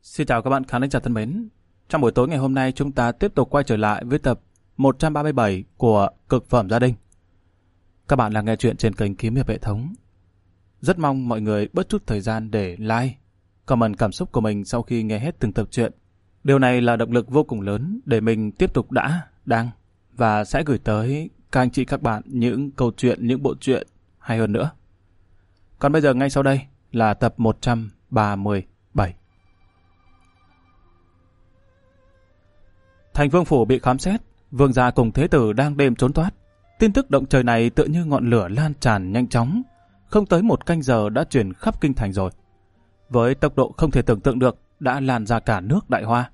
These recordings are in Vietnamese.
Xin chào các bạn khán giả thân mến. Trong buổi tối ngày hôm nay chúng ta tiếp tục quay trở lại với tập 137 của Cực phẩm gia đình. Các bạn đang nghe chuyện trên kênh Kiếm Hiệp hệ thống. Rất mong mọi người bớt chút thời gian để like, comment cảm xúc của mình sau khi nghe hết từng tập truyện. Điều này là động lực vô cùng lớn để mình tiếp tục đang và sẽ gửi tới các anh chị các bạn những câu chuyện, những bộ truyện hay hơn nữa. Còn bây giờ ngay sau đây là tập 137. Thành Vương phủ bị khám xét, vương gia cùng thế tử đang đêm trốn thoát. Tin tức động trời này tựa như ngọn lửa lan tràn nhanh chóng, không tới một canh giờ đã truyền khắp kinh thành rồi. Với tốc độ không thể tưởng tượng được, đã lan ra cả nước Đại Hoa.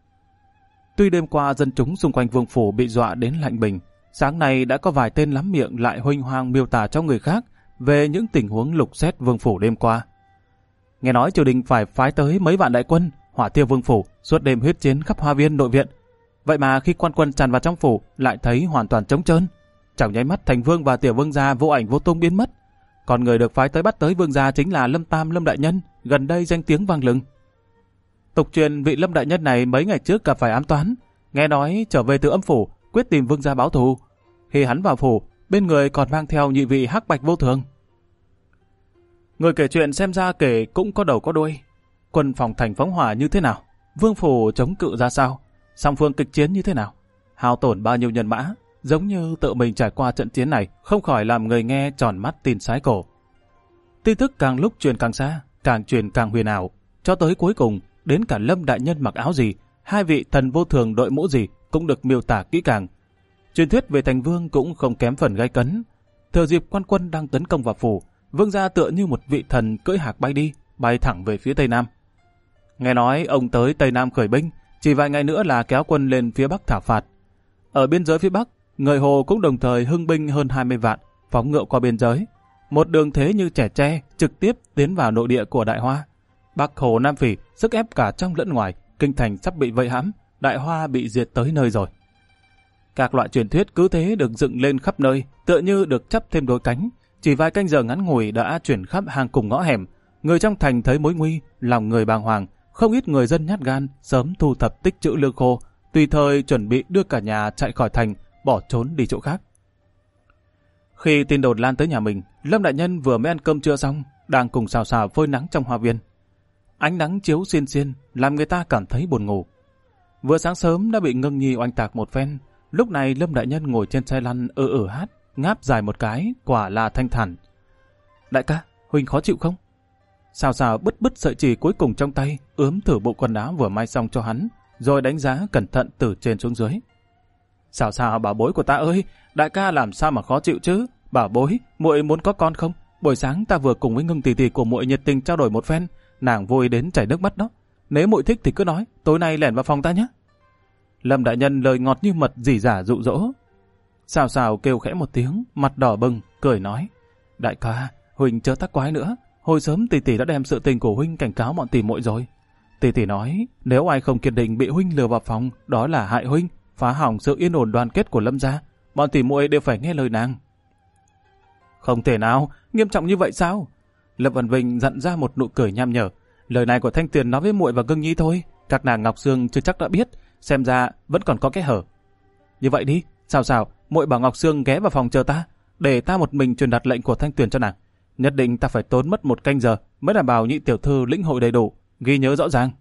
Tuy đêm qua dân chúng xung quanh vương phủ bị dọa đến lạnh bình, sáng nay đã có vài tên lắm miệng lại huênh hoang miêu tả cho người khác về những tình huống lục xét vương phủ đêm qua. Nghe nói triều đình phải phái tới mấy vạn đại quân hỏa tiêu vương phủ, suốt đêm huyết chiến khắp hoa viên nội viện. Vậy mà khi quan quân tràn vào trong phủ lại thấy hoàn toàn trống trơn. Trong nháy mắt Thành Vương và Tiểu Vương gia vô ảnh vô tung biến mất. Còn người được phái tới bắt tới vương gia chính là Lâm Tam Lâm đại nhân, gần đây danh tiếng vang lừng. Tục truyền vị Lâm đại nhân này mấy ngày trước gặp phải ám toán, nghe nói trở về từ âm phủ quyết tìm vương gia báo thù. Khi hắn vào phủ, bên người còn mang theo nhị vị hắc bạch vô thường. Người kể chuyện xem ra kể cũng có đầu có đuôi. Quân phòng thành phóng hỏa như thế nào, vương phủ chống cự ra sao, song phương kịch chiến như thế nào, hao tổn bao nhiêu nhân mã, giống như tự mình trải qua trận chiến này, không khỏi làm người nghe tròn mắt tin sái cổ. Tin tức càng lúc truyền càng xa, càng truyền càng huyền ảo, cho tới cuối cùng đến cả Lâm đại nhân mặc áo gì, hai vị thần vô thường đội mũ gì cũng được miêu tả kỹ càng. Truyền thuyết về Thành Vương cũng không kém phần gay cấn. Thừa dịp quan quân đang tấn công vào phủ, vương gia tựa như một vị thần cưỡi hạc bay đi, bay thẳng về phía Tây Nam. Nghe nói ông tới Tây Nam khởi binh, chỉ vài ngày nữa là kéo quân lên phía Bắc thảo phạt. Ở biên giới phía Bắc, người Hồ cũng đồng thời hưng binh hơn 20 vạn, phóng ngựa qua biên giới. Một đường thế như trẻ tre, trực tiếp tiến vào nội địa của Đại Hoa. Bắc Hồ Nam Phỉ, sức ép cả trong lẫn ngoài, kinh thành sắp bị vây hãm, Đại Hoa bị diệt tới nơi rồi. Các loại truyền thuyết cứ thế được dựng lên khắp nơi, tựa như được chắp thêm đôi cánh. Chỉ vài canh giờ ngắn ngủi đã chuyển khắp hang cùng ngõ hẻm. Người trong thành thấy mối nguy, lòng người bàng hoàng. Không ít người dân nhát gan, sớm thu thập tích trữ lương khô, tùy thời chuẩn bị đưa cả nhà chạy khỏi thành, bỏ trốn đi chỗ khác. Khi tin đồn lan tới nhà mình, Lâm đại nhân vừa mới ăn cơm trưa xong, đang cùng xào xào phơi nắng trong hoa viên. Ánh nắng chiếu xiên xiên, làm người ta cảm thấy buồn ngủ. Vừa sáng sớm đã bị Ngưng Nhi oanh tạc một phen, lúc này Lâm đại nhân ngồi trên xe lăn hát, ngáp dài một cái, quả là thanh thản. Đại ca, huynh khó chịu không? Xào xào bứt bứt sợi chỉ cuối cùng trong tay, ướm thử bộ quần áo vừa may xong cho hắn, rồi đánh giá cẩn thận từ trên xuống dưới. Xào xào bảo bối của ta ơi, đại ca làm sao mà khó chịu chứ? Bảo bối, muội muốn có con không? Buổi sáng ta vừa cùng với Ngưng tỷ tỷ của muội nhiệt tình trao đổi một phen, nàng vui đến chảy nước mắt đó. Nếu muội thích thì cứ nói, tối nay lẻn vào phòng ta nhé. Lâm đại nhân lời ngọt như mật rỉ rả dụ dỗ. Xào xào kêu khẽ một tiếng, mặt đỏ bừng, cười nói: Đại ca, huynh chớ tác quái nữa. Hồi sớm tỷ tỷ đã đem sự tình của huynh cảnh cáo bọn tỷ muội rồi. Tỷ tỷ nói, nếu ai không kiên định bị huynh lừa vào phòng, đó là hại huynh, phá hỏng sự yên ổn đoàn kết của Lâm gia. Bọn tỷ muội đều phải nghe lời nàng. Không thể nào, nghiêm trọng như vậy sao? Lâm Vân Vinh dặn ra một nụ cười nham nhở. Lời này của Thanh Tuyền nói với muội và Ngưng Nhi thôi, các nàng Ngọc Sương chưa chắc đã biết, xem ra vẫn còn có cái hở. Như vậy đi, sao, muội bảo Ngọc Sương ghé vào phòng chờ ta, để ta một mình truyền đạt lệnh của Thanh Tuyền cho nàng. Nhất định ta phải tốn mất 1 canh giờ mới đảm bảo nhị tiểu thư lĩnh hội đầy đủ, ghi nhớ rõ ràng.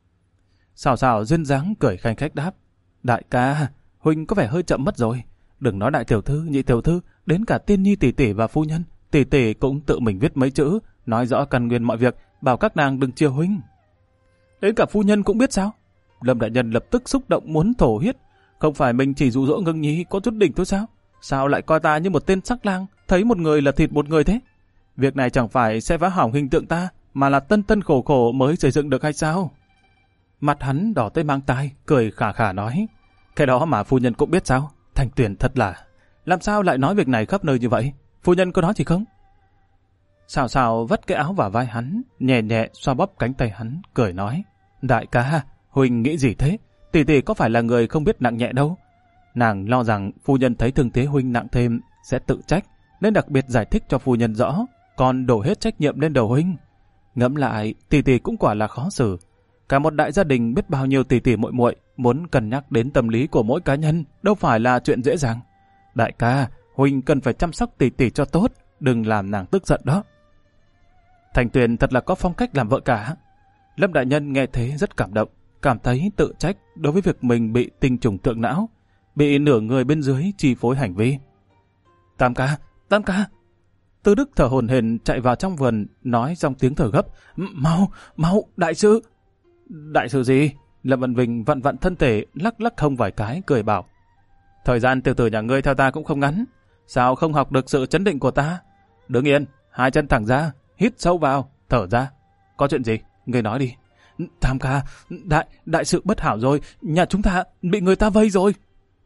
Xào duyên dáng cười khanh khách đáp: Đại ca, huynh có vẻ hơi chậm mất rồi. Đừng nói đại tiểu thư, nhị tiểu thư, đến cả Tiên Nhi tỷ tỷ và phu nhân, tỷ tỷ cũng tự mình viết mấy chữ, nói rõ căn nguyên mọi việc, bảo các nàng đừng chiều huynh. Đến cả phu nhân cũng biết sao? Lâm đại nhân lập tức xúc động muốn thổ huyết. Không phải mình chỉ dụ dỗ Ngưng Nhi có chút đỉnh thôi sao? Sao lại coi ta như một tên sắc lang, thấy một người là thịt một người thế? Việc này chẳng phải sẽ phá hỏng hình tượng ta, mà là tân khổ khổ mới xây dựng được hay sao? Mặt hắn đỏ tới mang tai, cười khà khà nói: Cái đó mà phu nhân cũng biết sao? Thanh Tuyền thật là, làm sao lại nói việc này khắp nơi như vậy? Phu nhân có nói gì không? Xào vắt cái áo vào vai hắn, nhẹ nhẹ xoa bóp cánh tay hắn, cười nói: Đại ca, huynh nghĩ gì thế? Tỷ tỷ có phải là người không biết nặng nhẹ đâu. Nàng lo rằng phu nhân thấy thương thế huynh nặng thêm sẽ tự trách, nên đặc biệt giải thích cho phu nhân rõ, còn đổ hết trách nhiệm lên đầu huynh. Ngẫm lại, tỷ tỷ cũng quả là khó xử. Cả một đại gia đình biết bao nhiêu tỷ tỷ muội muội muốn cân nhắc đến tâm lý của mỗi cá nhân, đâu phải là chuyện dễ dàng. Đại ca, huynh cần phải chăm sóc tỷ tỷ cho tốt, đừng làm nàng tức giận đó. Thành Tuyền thật là có phong cách làm vợ cả. Lâm đại nhân nghe thế rất cảm động, cảm thấy tự trách đối với việc mình bị tinh trùng thượng não, bị nửa người bên dưới chi phối hành vi. Tam ca, Tam ca. Tư Đức thở hổn hển chạy vào trong vườn, nói trong tiếng thở gấp. Mau, đại sư. Đại sư gì? Lâm Văn Vinh vặn vặn thân thể, lắc lắc hông vài cái, cười bảo. Thời gian tiểu tử nhà ngươi theo ta cũng không ngắn. Sao không học được sự chấn định của ta? Đứng yên, hai chân thẳng ra, hít sâu vào, thở ra. Có chuyện gì? Ngươi nói đi. Tam ca, đại sự bất hảo rồi, nhà chúng ta bị người ta vây rồi.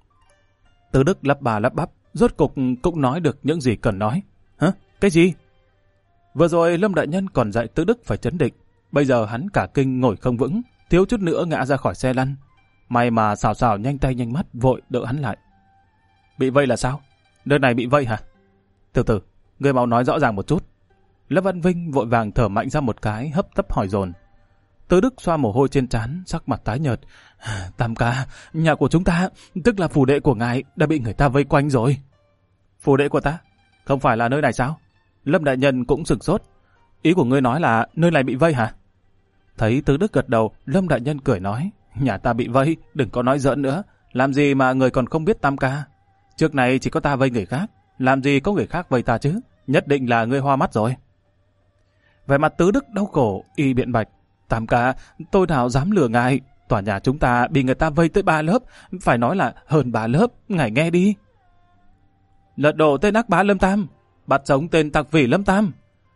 Tư Đức lắp bà lắp bắp, rốt cục cũng nói được những gì cần nói. Hả? Cái gì? Vừa rồi Lâm đại nhân còn dạy Tư Đức phải chấn định, bây giờ hắn cả kinh ngồi không vững, thiếu chút nữa ngã ra khỏi xe lăn. May mà xào xào nhanh tay nhanh mắt vội đỡ hắn lại. Bị vây là sao? Nơi này bị vây hả? Từ từ, ngươi mau nói rõ ràng một chút. Lâm Văn Vinh vội vàng thở mạnh ra một cái, hấp tấp hỏi dồn. Tư Đức xoa mồ hôi trên trán, sắc mặt tái nhợt. Tam ca, nhà của chúng ta, tức là phủ đệ của ngài, đã bị người ta vây quanh rồi. Phủ đệ của ta? Không phải là nơi này sao? Lâm đại nhân cũng sửng sốt. Ý của ngươi nói là nơi này bị vây hả? Thấy Tư Đức gật đầu, Lâm đại nhân cười nói. Nhà ta bị vây, đừng có nói giỡn nữa. Làm gì mà người còn không biết Tam ca? Trước này chỉ có ta vây người khác, làm gì có người khác vây ta chứ? Nhất định là ngươi hoa mắt rồi. Vẻ mặt Tư Đức đau khổ, y biện bạch. Tam ca, tôi nào dám lừa ngài. Tòa nhà chúng ta bị người ta vây tới 3 lớp, phải nói là hơn 3 lớp, ngài nghe đi. Lật đổ tên ác bá Lâm Tam, bắt sống tên tặc phỉ Lâm Tam.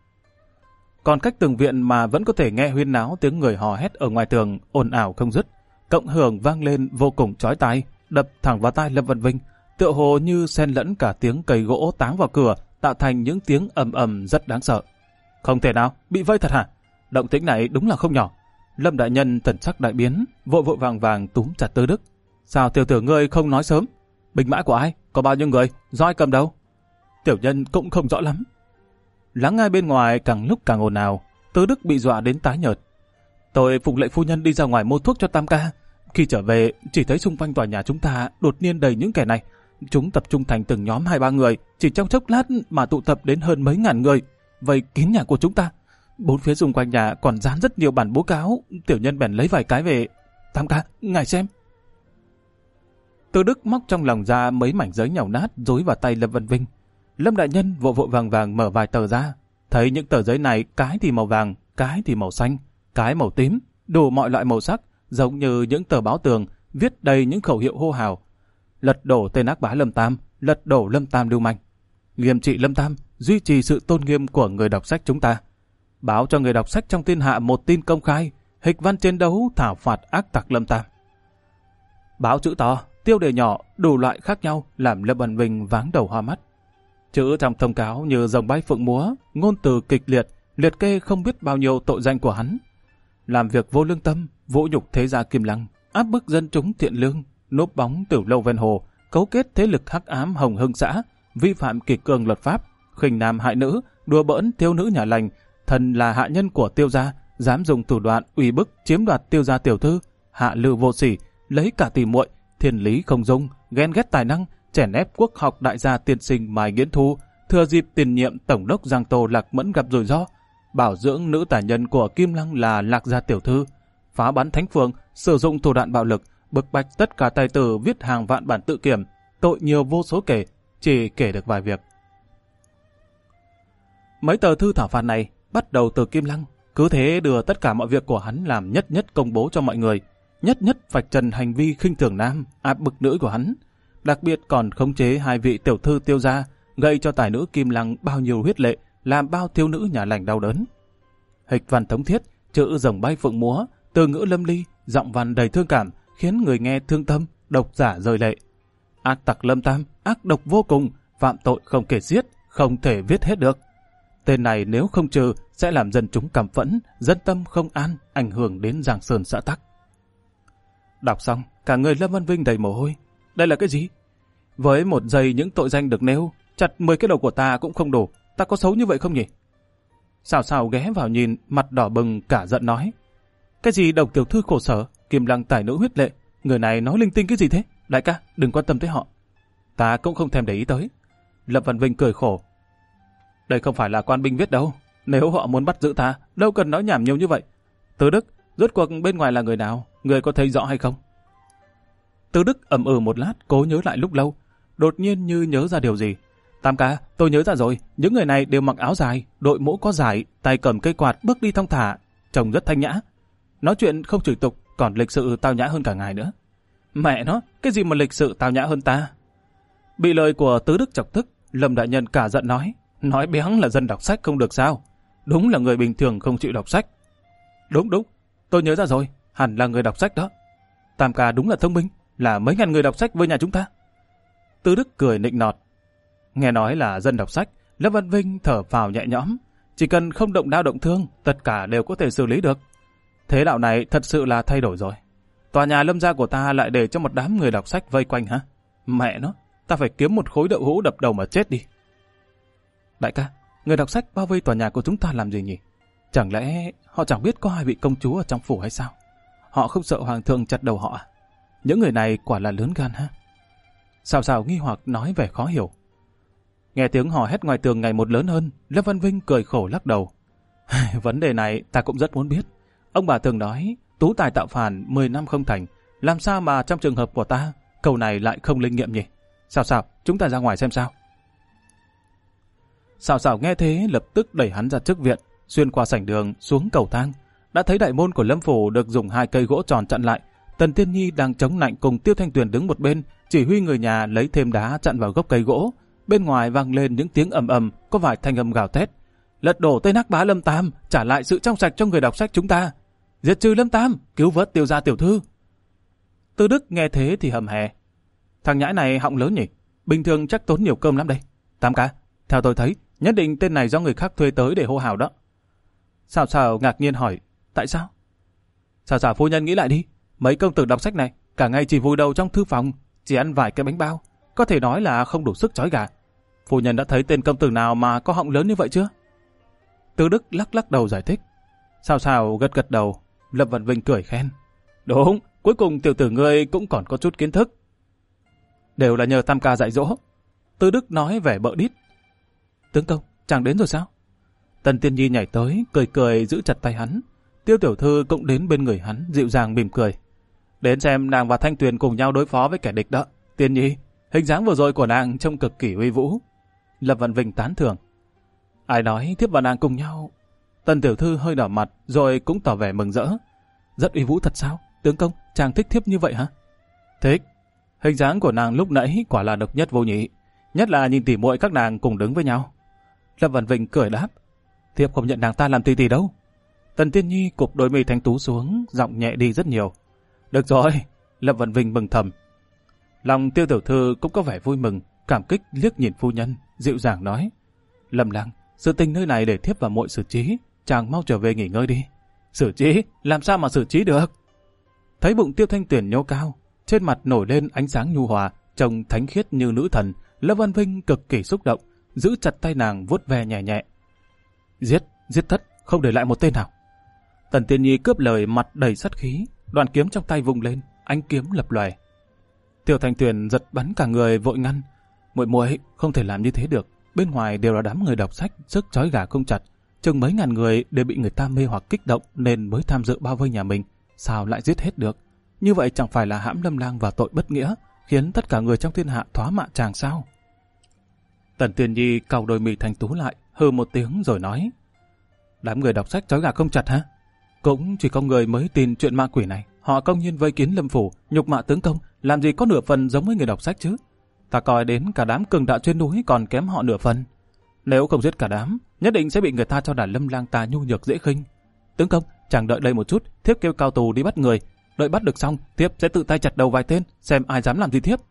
Còn cách từng viện mà vẫn có thể nghe huyên náo tiếng người hò hét ở ngoài tường ồn ào không dứt, cộng hưởng vang lên vô cùng chói tai, đập thẳng vào tai Lâm Văn Vinh, tựa hồ như xen lẫn cả tiếng cây gỗ táng vào cửa, tạo thành những tiếng ầm ầm rất đáng sợ. Không thể nào, bị vây thật hả? Động tĩnh này đúng là không nhỏ. Lâm đại nhân thần sắc đại biến, vội vội vàng vàng túm chặt Tư Đức. Sao tiểu tử ngươi không nói sớm? Binh mã của ai? Có bao nhiêu người? Do ai cầm đâu? Tiểu nhân cũng không rõ lắm. Lắng nghe bên ngoài càng lúc càng ồn ào, Tư Đức bị dọa đến tái nhợt. Tôi phục lệnh phu nhân đi ra ngoài mua thuốc cho Tam ca. Khi trở về, chỉ thấy xung quanh tòa nhà chúng ta đột nhiên đầy những kẻ này. Chúng tập trung thành từng nhóm 2-3 người, chỉ trong chốc lát mà tụ tập đến hơn mấy ngàn người, vây kín nhà của chúng ta. Bốn phía xung quanh nhà còn dán rất nhiều bản bố cáo, tiểu nhân bèn lấy vài cái về. Tam ca, ngài xem. Tư Đức móc trong lòng ra mấy mảnh giấy nhàu nát dối vào tay Lâm Văn Vinh. Lâm đại nhân vội vội vàng vàng mở vài tờ ra, thấy những tờ giấy này cái thì màu vàng, cái thì màu xanh, cái màu tím, đủ mọi loại màu sắc, giống như những tờ báo tường, viết đầy những khẩu hiệu hô hào. Lật đổ tên ác bá Lâm Tam, lật đổ Lâm Tam lưu manh, nghiêm trị Lâm Tam, duy trì sự tôn nghiêm của người đọc sách chúng ta. Báo cho người đọc sách trong thiên hạ một tin công khai, hịch văn chiến đấu thảo phạt ác tặc Lâm Tam. Báo chữ to, tiêu đề nhỏ, đủ loại khác nhau làm Lâm Văn Vinh váng đầu hoa mắt. Chữ trong thông cáo như rồng bay phượng múa, ngôn từ kịch liệt, liệt kê không biết bao nhiêu tội danh của hắn. Làm việc vô lương tâm, vũ nhục thế gia Kim Lăng, áp bức dân chúng thiện lương, núp bóng tiểu lâu ven hồ, cấu kết thế lực hắc ám Hồng Hưng xã, vi phạm kỷ cương luật pháp, khinh nam hại nữ, đùa bỡn thiếu nữ nhà lành, thần là hạ nhân của tiêu gia, dám dùng thủ đoạn uy bức chiếm đoạt tiêu gia tiểu thư, hạ lưu vô sỉ, lấy cả tỷ muội, thiên lý không dung, ghen ghét tài năng, chèn ép quốc học đại gia tiên sinh Mai Nghiễn Thu, thừa dịp tiền nhiệm tổng đốc Giang Tô Lạc Mẫn gặp rủi ro, bảo dưỡng nữ tài nhân của Kim Lăng là Lạc gia tiểu thư, phá bắn thánh phường, sử dụng thủ đoạn bạo lực, bức bách tất cả tài tử viết hàng vạn bản tự kiểm, tội nhiều vô số kể, chỉ kể được vài việc. Mấy tờ thư thảo phạt này bắt đầu từ Kim Lăng, cứ thế đưa tất cả mọi việc của hắn làm nhất nhất công bố cho mọi người, nhất nhất vạch trần hành vi khinh thường nam, áp bức nữ của hắn, đặc biệt còn khống chế 2 vị tiểu thư tiêu gia, gây cho tài nữ Kim Lăng bao nhiêu huyết lệ, làm bao thiếu nữ nhà lành đau đớn. Hịch văn thống thiết, chữ rồng bay phượng múa, từ ngữ lâm ly, giọng văn đầy thương cảm, khiến người nghe thương tâm, độc giả rơi lệ. Ác tặc Lâm Tam, ác độc vô cùng, phạm tội không kể xiết, không thể viết hết được. Tên này nếu không trừ sẽ làm dân chúng cảm phẫn, dân tâm không an, ảnh hưởng đến Giang Sơn xã tắc. Đọc xong, cả người Lâm Văn Vinh đầy mồ hôi. Đây là cái gì? Với một giây những tội danh được nêu, chặt 10 cái đầu của ta cũng không đủ. Ta có xấu như vậy không nhỉ? Xào xào ghé vào nhìn, mặt đỏ bừng cả giận nói. Cái gì Độc tiểu thư khổ sở, Kim Lăng tài nữ huyết lệ, người này nói linh tinh cái gì thế? Đại ca, đừng quan tâm tới họ. Ta cũng không thèm để ý tới. Lâm Văn Vinh cười khổ. Đây không phải là quan binh viết đâu. Nếu họ muốn bắt giữ ta, đâu cần nói nhảm nhiều như vậy. Từ Đức, rốt cuộc bên ngoài là người nào? Người có thấy rõ hay không? Từ Đức ậm ừ một lát, cố nhớ lại lúc lâu. Đột nhiên như nhớ ra điều gì. Tam ca, tôi nhớ ra rồi. Những người này đều mặc áo dài, đội mũ có dài, tay cầm cây quạt bước đi thong thả. Trông rất thanh nhã. Nói chuyện không chửi tục, còn lịch sự tao nhã hơn cả ngài nữa. Mẹ nó, cái gì mà lịch sự tao nhã hơn ta? Bị lời của Tứ Đức chọc tức, Lâm đại nhân cả giận nói béng là dân đọc sách không được sao? Đúng là người bình thường không chịu đọc sách. Đúng, tôi nhớ ra rồi, hẳn là người đọc sách đó. Tam ca đúng là thông minh, là mấy ngàn người đọc sách với nhà chúng ta. Tứ Đức cười nịnh nọt. Nghe nói là dân đọc sách, Lâm Văn Vinh thở phào nhẹ nhõm. Chỉ cần không động đao động thương, tất cả đều có thể xử lý được. Thế đạo này thật sự là thay đổi rồi. Tòa nhà Lâm gia của ta lại để cho một đám người đọc sách vây quanh hả? Mẹ nó, ta phải kiếm một khối đậu hũ đập đầu mà chết đi. Đại ca, người đọc sách bao vây tòa nhà của chúng ta làm gì nhỉ? Chẳng lẽ họ chẳng biết có hai vị công chúa ở trong phủ hay sao? Họ không sợ hoàng thượng chặt đầu họ à? Những người này quả là lớn gan ha? Sào Sào nghi hoặc nói vẻ khó hiểu. Nghe tiếng hò hét ngoài tường ngày một lớn hơn, Lâm Văn Vinh cười khổ lắc đầu. Vấn đề này ta cũng rất muốn biết. Ông bà thường nói, tú tài tạo phản 10 năm không thành, làm sao mà trong trường hợp của ta, câu này lại không linh nghiệm nhỉ? Sào, chúng ta ra ngoài xem sao. Sào nghe thế lập tức đẩy hắn ra trước viện, xuyên qua sảnh đường xuống cầu thang. Đã thấy đại môn của Lâm phủ được dùng 2 cây gỗ tròn chặn lại. Tần Tiên Nhi đang chống nạnh cùng Tiêu Thanh Tuyền đứng một bên, chỉ huy người nhà lấy thêm đá chặn vào gốc cây gỗ. Bên ngoài vang lên những tiếng ầm ầm, có vài thanh âm gào thét. Lật đổ Tây Nắc Bá Lâm Tam, trả lại sự trong sạch cho người đọc sách chúng ta. Diệt trừ Lâm Tam, cứu vớt Tiêu gia tiểu thư. Tư Đức nghe thế thì hầm hè. Thằng nhãi này họng lớn nhỉ, bình thường chắc tốn nhiều cơm lắm đây. Tam ca, theo tôi thấy, nhất định tên này do người khác thuê tới để hô hào đó. Sào ngạc nhiên hỏi, tại sao? Sào phu nhân nghĩ lại đi, mấy công tử đọc sách này, cả ngày chỉ vùi đầu trong thư phòng, chỉ ăn vài cái bánh bao, có thể nói là không đủ sức trói gà. Phu nhân đã thấy tên công tử nào mà có họng lớn như vậy chưa? Tư Đức lắc đầu giải thích. Sào gật đầu, Lâm Văn Vinh cười khen. Đúng, cuối cùng tiểu tử ngươi cũng còn có chút kiến thức. Đều là nhờ Tam ca dạy dỗ. Tư Đức nói vẻ bợ đít. Tướng công, chàng đến rồi sao? Tần Tiên Nhi nhảy tới, cười giữ chặt tay hắn. Tiêu tiểu thư cũng đến bên người hắn, dịu dàng mỉm cười. Đến xem nàng và Thanh Tuyền cùng nhau đối phó với kẻ địch đó. Tiên Nhi, hình dáng vừa rồi của nàng trông cực kỳ uy vũ. Lâm Văn Vinh tán thưởng. Ai nói thiếp và nàng cùng nhau? Tần tiểu thư hơi đỏ mặt rồi cũng tỏ vẻ mừng rỡ. Rất uy vũ thật sao? Tướng công, chàng thích thiếp như vậy hả? Thích. Hình dáng của nàng lúc nãy quả là độc nhất vô nhị. Nhất là nhìn tỉ muội các nàng cùng đứng với nhau. Lâm Văn Vinh cười đáp. Thiếp không nhận nàng ta làm tì đâu. Tần Tiên Nhi cụp đôi mi thanh tú xuống, giọng nhẹ đi rất nhiều. Được rồi, Lâm Văn Vinh mừng thầm. Lòng Tiêu tiểu thư cũng có vẻ vui mừng, cảm kích liếc nhìn phu nhân, dịu dàng nói. Lâm lang, sự tình nơi này để thiếp và muội xử trí, chàng mau trở về nghỉ ngơi đi. Xử trí? Làm sao mà xử trí được? Thấy bụng Tiêu Thanh Tuyền nhô cao, trên mặt nổi lên ánh sáng nhu hòa, trông thánh khiết như nữ thần. Lâm Văn Vinh cực kỳ xúc động, giữ chặt tay nàng vuốt ve nhẹ nhẹ. Giết tất, không để lại một tên nào. Tần Tiên Nhi cướp lời, mặt đầy sát khí, đoàn kiếm trong tay vung lên, ánh kiếm lập lòe. Tiêu Thanh Tuyền giật bắn cả người vội ngăn. Muội không thể làm như thế được. Bên ngoài đều là đám người đọc sách, sức trói gà không chặt. Chừng mấy ngàn người đều bị người ta mê hoặc kích động nên mới tham dự bao vây nhà mình. Sao lại giết hết được? Như vậy chẳng phải là hãm Lâm lang vào tội bất nghĩa, khiến tất cả người trong thiên hạ thoá mạ chàng sao? Tần Tiên Nhi cau đôi mì thanh tú lại, hừ một tiếng rồi nói. Đám người đọc sách trói gà không chặt hả? Cũng chỉ có người mới tin chuyện ma quỷ này. Họ công nhiên vây kín Lâm phủ, nhục mạ tướng công, làm gì có nửa phần giống với người đọc sách chứ? Ta coi đến cả đám cường đạo trên núi còn kém họ nửa phần. Nếu không giết cả đám, nhất định sẽ bị người ta cho là Lâm lang ta nhu nhược dễ khinh. Tướng công, chàng đợi đây một chút, thiếp kêu cao tù đi bắt người. Đợi bắt được xong, thiếp sẽ tự tay chặt đầu vài tên, xem ai dám làm gì thiếp.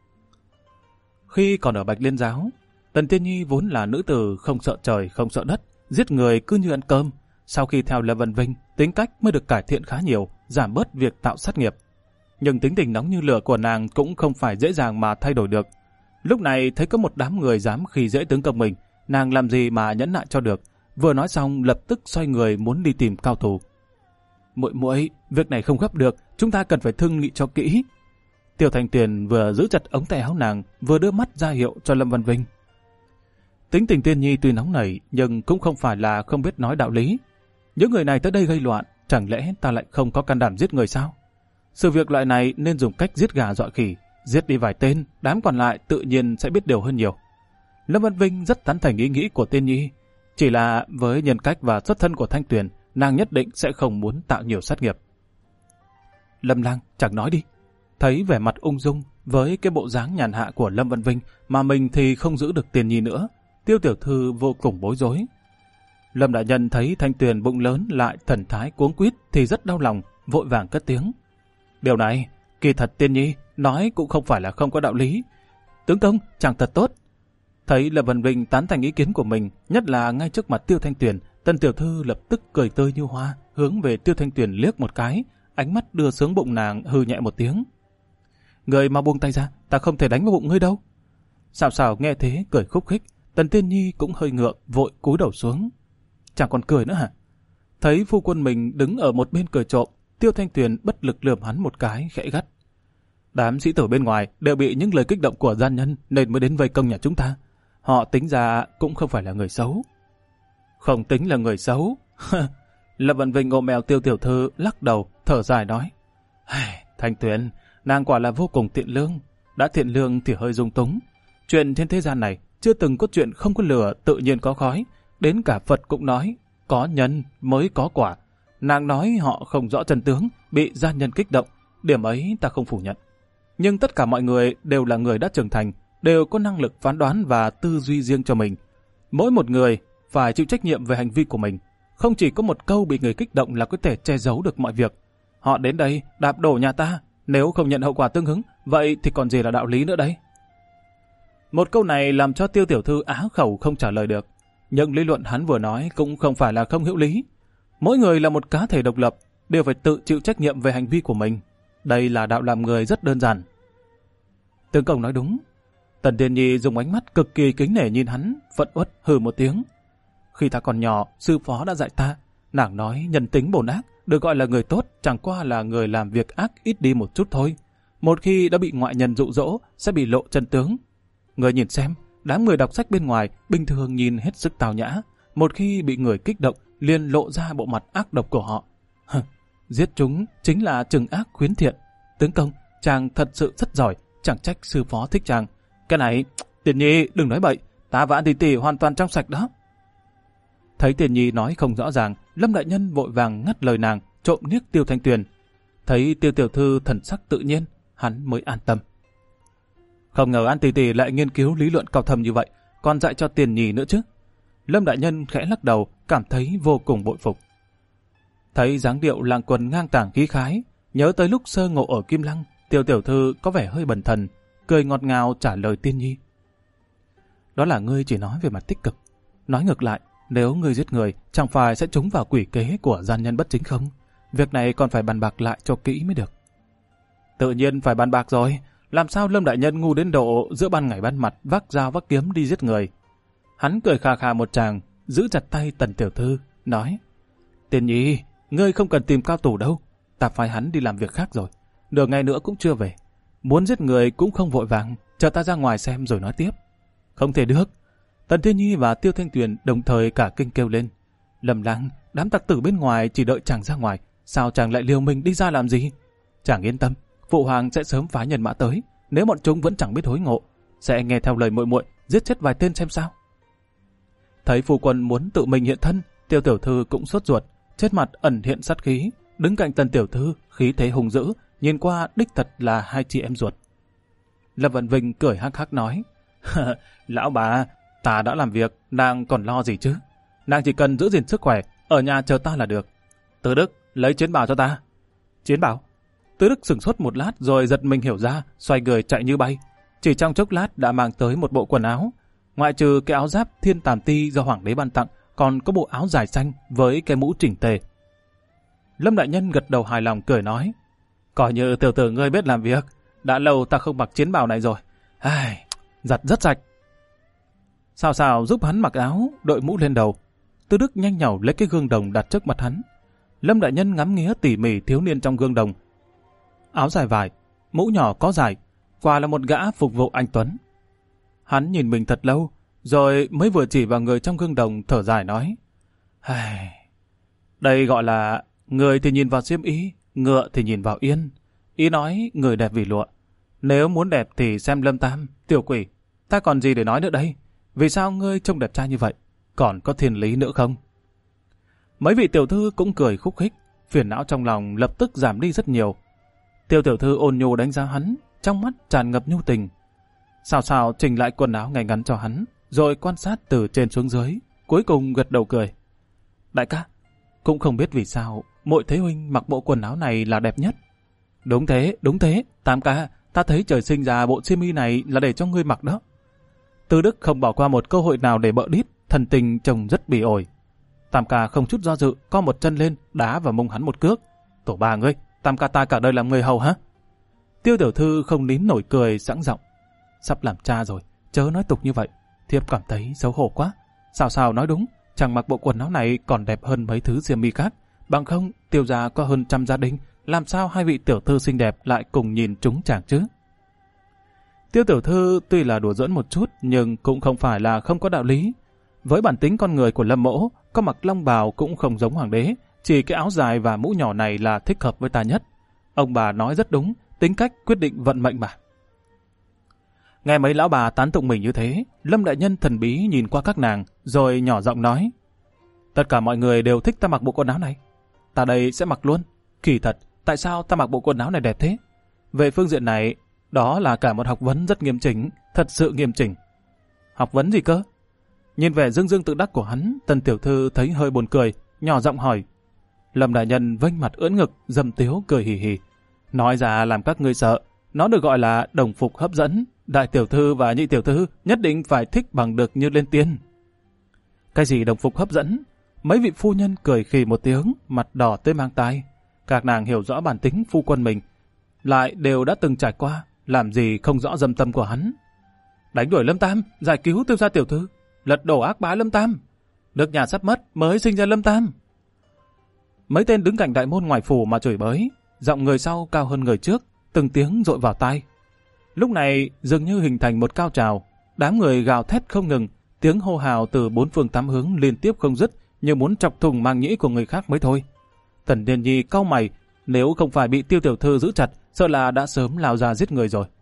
Khi còn ở Bạch Liên Giáo, Tần Tiên Nhi vốn là nữ tử không sợ trời không sợ đất, giết người cứ như ăn cơm. Sau khi theo Lâm Văn Vinh, tính cách mới được cải thiện khá nhiều, giảm bớt việc tạo sát nghiệp. Nhưng tính tình nóng như lửa của nàng cũng không phải dễ dàng mà thay đổi được. Lúc này thấy có một đám người dám khi dễ tướng công mình, nàng làm gì mà nhẫn nại cho được. Vừa nói xong lập tức xoay người muốn đi tìm cao thủ. Muội, việc này không gấp được, chúng ta cần phải thương nghị cho kỹ. Tiêu Thanh Tuyền vừa giữ chặt ống tay áo nàng, vừa đưa mắt ra hiệu cho Lâm Văn Vinh. Tính tình Tiên Nhi tuy nóng nảy, nhưng cũng không phải là không biết nói đạo lý. Những người này tới đây gây loạn, chẳng lẽ ta lại không có can đảm giết người sao? Sự việc loại này nên dùng cách giết gà dọa khỉ, giết đi vài tên, đám còn lại tự nhiên sẽ biết điều hơn nhiều. Lâm Văn Vinh rất tán thành ý nghĩ của Tiên Nhi, chỉ là với nhân cách và xuất thân của Thanh Tuyền, nàng nhất định sẽ không muốn tạo nhiều sát nghiệp. Lâm Lang, chẳng nói đi. Thấy vẻ mặt ung dung với cái bộ dáng nhàn hạ của Lâm Văn Vinh mà mình thì không giữ được Tiên Nhi nữa, Tiêu tiểu thư vô cùng bối rối. Lâm đại nhân thấy Thanh Tuyền bụng lớn lại thần thái cuống quýt thì rất đau lòng, vội vàng cất tiếng. Điều này, kỳ thật Tiên Nhi nói cũng không phải là không có đạo lý. Tướng công, chàng thật tốt. Thấy Lâm Văn Vinh tán thành ý kiến của mình, nhất là ngay trước mặt Tiêu Thanh Tuyền, Tần tiểu thư lập tức cười tươi như hoa, hướng về Tiêu Thanh Tuyền liếc một cái, ánh mắt đưa xuống bụng nàng hừ nhẹ một tiếng. Người mau buông tay ra, ta không thể đánh vào bụng ngươi đâu. Sào sào nghe thế cười khúc khích, Tần Tiên Nhi cũng hơi ngượng, vội cúi đầu xuống. Chẳng còn cười nữa hả? Thấy phu quân mình đứng ở một bên cười trộm, Tiêu Thanh Tuyền bất lực lườm hắn một cái, khẽ gắt. Đám sĩ tử bên ngoài đều bị những lời kích động của gian nhân nên mới đến vây công nhà chúng ta. Họ tính ra cũng không phải là người xấu. Không tính là người xấu. Lâm Văn Vinh ôm eo Tiêu tiểu thư lắc đầu, thở dài nói. Thanh Tuyền, nàng quả là vô cùng thiện lương. Đã thiện lương thì hơi dung túng. Chuyện trên thế gian này chưa từng có chuyện không có lửa tự nhiên có khói. Đến cả Phật cũng nói, có nhân mới có quả. Nàng nói họ không rõ chân tướng, bị gian nhân kích động. Điểm ấy ta không phủ nhận. Nhưng tất cả mọi người đều là người đã trưởng thành, đều có năng lực phán đoán và tư duy riêng cho mình. Mỗi một người phải chịu trách nhiệm về hành vi của mình. Không chỉ có một câu bị người kích động là có thể che giấu được mọi việc. Họ đến đây đạp đổ nhà ta, nếu không nhận hậu quả tương ứng, vậy thì còn gì là đạo lý nữa đấy. Một câu này làm cho Tiêu tiểu thư á khẩu không trả lời được. Nhưng lý luận hắn vừa nói cũng không phải là không hữu lý. Mỗi người là một cá thể độc lập, đều phải tự chịu trách nhiệm về hành vi của mình. Đây là đạo làm người rất đơn giản. Tướng công nói đúng. Tần Tiên Nhi dùng ánh mắt cực kỳ kính nể nhìn hắn, phẫn uất hừ một tiếng. Khi ta còn nhỏ, sư phó đã dạy ta. Nàng nói nhân tính bổn ác, được gọi là người tốt chẳng qua là người làm việc ác ít đi một chút thôi. Một khi đã bị ngoại nhân dụ dỗ, sẽ bị lộ chân tướng. Người nhìn xem, đám người đọc sách bên ngoài bình thường nhìn hết sức tào nhã. Một khi bị người kích động, liền lộ ra bộ mặt ác độc của họ. Giết chúng chính là trừng ác khuyến thiện. Tướng công, chàng thật sự rất giỏi, chẳng trách sư phó thích chàng. Cái này, Tiền Nhi đừng nói bậy, ta và tỷ tỷ hoàn toàn trong sạch đó. Thấy Tiền Nhi nói không rõ ràng, Lâm đại nhân vội vàng ngắt lời nàng, trộm liếc Tiêu Thanh Tuyền. Thấy Tiêu tiểu thư thần sắc tự nhiên, hắn mới an tâm. Không ngờ An tỷ tỷ lại nghiên cứu lý luận cao thâm như vậy, còn dạy cho Tiền Nhi nữa chứ. Lâm đại nhân khẽ lắc đầu, cảm thấy vô cùng bội phục. Thấy dáng điệu làng quần ngang tàng khí khái, nhớ tới lúc sơ ngộ ở Kim Lăng, Tiêu tiểu thư có vẻ hơi bần thần, cười ngọt ngào trả lời Tiên Nhi. Đó là ngươi chỉ nói về mặt tích cực. Nói ngược lại, nếu ngươi giết người, chẳng phải sẽ trúng vào quỷ kế của gian nhân bất chính không? Việc này còn phải bàn bạc lại cho kỹ mới được. Tự nhiên phải bàn bạc rồi. Làm sao Lâm đại nhân ngu đến độ giữa ban ngày ban mặt vác dao vác kiếm đi giết người? Hắn cười khà khà một tràng, giữ chặt tay Tần tiểu thư, nói: Tiên Nhi, ngươi không cần tìm cao thủ đâu. Ta phái hắn đi làm việc khác rồi. Nửa ngày nữa cũng chưa về. Muốn giết người cũng không vội vàng, chờ ta ra ngoài xem rồi nói tiếp. Không thể được. Tần Tiên Nhi và Tiêu Thanh Tuyền đồng thời cả kinh kêu lên. Lâm Lang, đám tặc tử bên ngoài chỉ đợi chàng ra ngoài, sao chàng lại liều mình đi ra làm gì? Chàng yên tâm, phụ hoàng sẽ sớm phái nhân mã tới. Nếu bọn chúng vẫn chẳng biết hối ngộ, sẽ nghe theo lời muội muội giết chết vài tên xem sao. Thấy phu quân muốn tự mình hiện thân, Tiêu tiểu thư cũng sốt ruột, trên mặt ẩn hiện sát khí, đứng cạnh Tần tiểu thư khí thế hùng dữ, nhìn qua đích thật là hai chị em ruột. Lâm Văn Vinh cười hắc hắc nói: Lão bà, ta đã làm việc, nàng còn lo gì chứ? Nàng chỉ cần giữ gìn sức khỏe, ở nhà chờ ta là được. Từ Đức, lấy chiến bào cho ta. Chiến bào? Từ Đức sửng sốt một lát rồi giật mình hiểu ra, xoay người chạy như bay. Chỉ trong chốc lát đã mang tới một bộ quần áo. Ngoại trừ cái áo giáp thiên tàm ti do hoàng đế ban tặng, còn có bộ áo dài xanh với cái mũ chỉnh tề. Lâm đại nhân gật đầu hài lòng cười nói: Coi như tiểu tử ngươi biết làm việc, đã lâu ta không mặc chiến bào này rồi. Giặt rất sạch. Xào xào giúp hắn mặc áo, đội mũ lên đầu. Tư Đức nhanh nhảu lấy cái gương đồng đặt trước mặt hắn. Lâm đại nhân ngắm nghía tỉ mỉ thiếu niên trong gương đồng. Áo dài vải, mũ nhỏ có dài, quả là một gã phục vụ anh tuấn. Hắn nhìn mình thật lâu, rồi mới vừa chỉ vào người trong gương đồng thở dài nói: Đây gọi là người thì nhìn vào xiêm y, ngựa thì nhìn vào yên. Ý nói người đẹp vì lụa. Nếu muốn đẹp thì xem Lâm Tam, tiểu quỷ. Ta còn gì để nói nữa đây? Vì sao ngươi trông đẹp trai như vậy? Còn có thiên lý nữa không? Mấy vị tiểu thư cũng cười khúc khích, phiền não trong lòng lập tức giảm đi rất nhiều. Tiêu tiểu thư ôn nhu đánh giá hắn, trong mắt tràn ngập nhu tình. Xào xào chỉnh lại quần áo ngay ngắn cho hắn, rồi quan sát từ trên xuống dưới, cuối cùng gật đầu cười. Đại ca, cũng không biết vì sao Mội Thế huynh mặc bộ quần áo này là đẹp nhất. Đúng thế, Tam ca, ta thấy trời sinh ra bộ xiêm y này là để cho ngươi mặc đó. Tư Đức không bỏ qua một cơ hội nào để bợ đít, thần tình trông rất bỉ ổi. Tam ca không chút do dự, co một chân lên, đá vào mông hắn một cước. Tổ bà ngươi, Tam ca ta cả đời làm người hầu hả? Tiêu tiểu thư không nín nổi cười sẵn giọng. Sắp làm cha rồi, chớ nói tục như vậy, thiếp cảm thấy xấu hổ quá. Sao nói đúng, chẳng mặc bộ quần áo này còn đẹp hơn mấy thứ xiêm y khác. Bằng không, Tiêu gia có hơn 100 gia đình, làm sao hai vị tiểu thư xinh đẹp lại cùng nhìn chúng chàng chứ? Tiêu tiểu thư tuy là đùa giỡn một chút, nhưng cũng không phải là không có đạo lý. Với bản tính con người của Lâm Mỗ, có mặc long bào cũng không giống hoàng đế, chỉ cái áo dài và mũ nhỏ này là thích hợp với ta nhất. Ông bà nói rất đúng, tính cách quyết định vận mệnh mà. Nghe mấy lão bà tán tụng mình như thế, Lâm đại nhân thần bí nhìn qua các nàng, rồi nhỏ giọng nói: Tất cả mọi người đều thích ta mặc bộ quần áo này. Ta đây sẽ mặc luôn. Kỳ thật, tại sao ta mặc bộ quần áo này đẹp thế? Về phương diện này, đó là cả một học vấn rất nghiêm chỉnh, thật sự nghiêm chỉnh. Học vấn gì cơ? Nhìn vẻ dương dương tự đắc của hắn, Tần tiểu thư thấy hơi buồn cười, nhỏ giọng hỏi. Lâm đại nhân vênh mặt ưỡn ngực, dầm tiếu cười hì hì. Nói ra làm các ngươi sợ, nó được gọi là đồng phục hấp dẫn. Đại tiểu thư và nhị tiểu thư nhất định phải thích bằng được như lên tiên. Cái gì đồng phục hấp dẫn? Mấy vị phu nhân cười khì một tiếng, mặt đỏ tới mang tai. Các nàng hiểu rõ bản tính phu quân mình, lại đều đã từng trải qua, làm gì không rõ dâm tâm của hắn. Đánh đuổi Lâm Tam, giải cứu Tiêu gia tiểu thư, lật đổ ác bá Lâm Tam. Nước nhà sắp mất mới sinh ra Lâm Tam. Mấy tên đứng cạnh đại môn ngoài phủ mà chửi bới, giọng người sau cao hơn người trước, từng tiếng dội vào tai. Lúc này dường như hình thành một cao trào, đám người gào thét không ngừng, tiếng hô hào từ bốn phương tám hướng liên tiếp không dứt, như muốn chọc thủng màng nhĩ của người khác mới thôi. Tần Điền Nhi cau mày, nếu không phải bị Tiêu tiểu thư giữ chặt, sợ là đã sớm lao ra giết người rồi.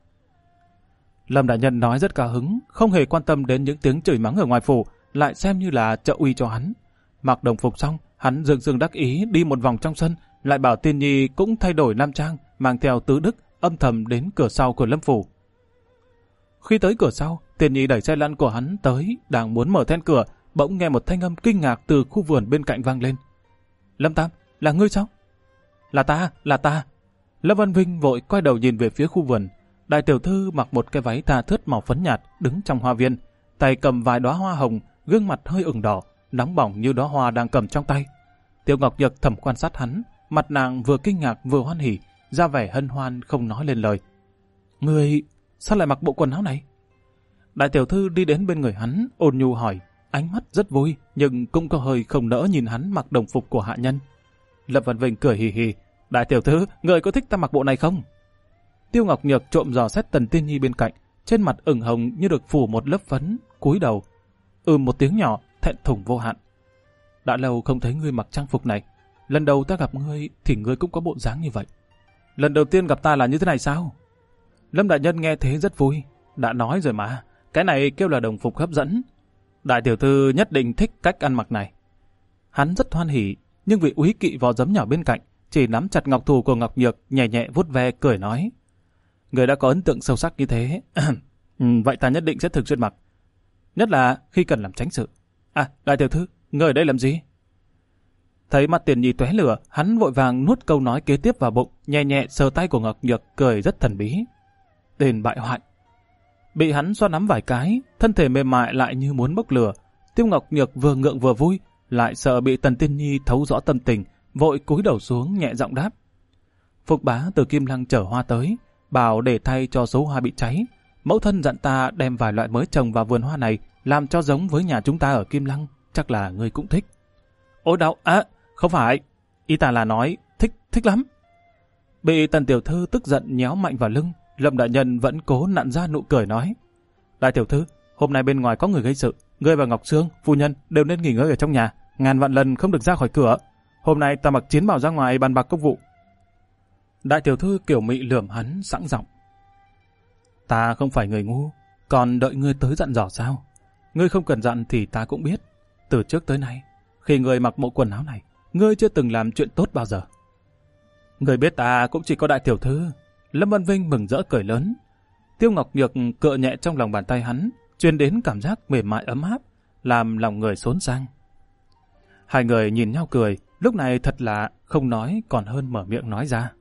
Lâm đại nhân nói rất cao hứng, không hề quan tâm đến những tiếng chửi mắng ở ngoài phủ, lại xem như là trợ uy cho hắn. Mặc đồng phục xong, hắn dường dường đắc ý đi một vòng trong sân, lại bảo Tiên Nhi cũng thay đổi nam trang, mang theo Tứ Đức, âm thầm đến cửa sau của Lâm phủ. Khi tới cửa sau, Tiên Nhi đẩy xe lăn của hắn tới, đang muốn mở then cửa, bỗng nghe một thanh âm kinh ngạc từ khu vườn bên cạnh vang lên. Lâm Tam, là ngươi sao? Là ta. Lâm Văn Vinh vội quay đầu nhìn về phía khu vườn. Đại tiểu thư mặc một cái váy tha thướt màu phấn nhạt, đứng trong hoa viên, tay cầm vài đóa hoa hồng, gương mặt hơi ửng đỏ, nóng bỏng như đóa hoa đang cầm trong tay. Tiêu Ngọc Nhược thầm quan sát hắn, mặt nàng vừa kinh ngạc vừa hoan hỉ, ra vẻ hân hoan không nói lên lời. Ngươi sao lại mặc bộ quần áo này? Đại tiểu thư đi đến bên người hắn, ôn nhu hỏi, ánh mắt rất vui, nhưng cũng có hơi không nỡ nhìn hắn mặc đồng phục của hạ nhân. Lâm Văn Vinh cười hì hì, đại tiểu thư, người có thích ta mặc bộ này không? Tiêu Ngọc Nhược trộm dò xét Tần Tiên Nhi bên cạnh, trên mặt ửng hồng như được phủ một lớp phấn, cúi đầu. Một tiếng nhỏ, thẹn thùng vô hạn. Đã lâu không thấy ngươi mặc trang phục này, lần đầu ta gặp ngươi thì ngươi cũng có bộ dáng như vậy. Lần đầu tiên gặp ta là như thế này sao? Lâm đại nhân nghe thế rất vui, đã nói rồi mà, cái này kêu là đồng phục hấp dẫn. Đại tiểu thư nhất định thích cách ăn mặc này. Hắn rất hoan hỉ, nhưng vì úy kỵ vò giấm nhỏ bên cạnh, chỉ nắm chặt ngọc thù của Ngọc Nhược, nhẹ nhẹ vuốt ve cười nói. Người đã có ấn tượng sâu sắc như thế, vậy ta nhất định sẽ thường xuyên mặc. Nhất là khi cần làm tránh sự. Đại tiểu thư, người ở đây làm gì? Thấy mặt Tiền Nhi tóe lửa, hắn vội vàng nuốt câu nói kế tiếp vào bụng, nhẹ nhẹ sờ tay của Ngọc Nhược, cười rất thần bí. Tên bại hoại. Bị hắn xoa nắm vài cái, thân thể mềm mại lại như muốn bốc lửa. Tiêu Ngọc Nhược vừa ngượng vừa vui, lại sợ bị Tần Tiên Nhi thấu rõ tâm tình, vội cúi đầu xuống nhẹ giọng đáp. Phục bá từ Kim Lăng chở hoa tới, bảo để thay cho số hoa bị cháy. Mẫu thân dặn ta đem vài loại mới trồng vào vườn hoa này, làm cho giống với nhà chúng ta ở Kim Lăng, chắc là ngươi cũng thích. Ôi đau, không phải, Ý ta là nói, thích lắm. Bị Tần tiểu thư tức giận nhéo mạnh vào lưng, Lâm đại nhân vẫn cố nặn ra nụ cười nói. Đại tiểu thư, hôm nay bên ngoài có người gây sự, ngươi và Ngọc Sương, phu nhân đều nên nghỉ ngơi ở trong nhà, ngàn vạn lần không được ra khỏi cửa. Hôm nay ta mặc chiến bào ra ngoài bàn bạc công vụ. Đại tiểu thư kiểu mị lườm hắn sẵn giọng. Ta không phải người ngu, còn đợi ngươi tới dặn dò sao? Ngươi không cần dặn thì ta cũng biết. Từ trước tới nay, khi ngươi mặc bộ quần áo này, ngươi chưa từng làm chuyện tốt bao giờ. Ngươi biết ta cũng chỉ có đại tiểu thư. Lâm Văn Vinh mừng rỡ cười lớn. Tiêu Ngọc Nhược cựa nhẹ trong lòng bàn tay hắn, truyền đến cảm giác mềm mại ấm áp, làm lòng người xốn sang. Hai người nhìn nhau cười, lúc này thật là không nói còn hơn mở miệng nói ra.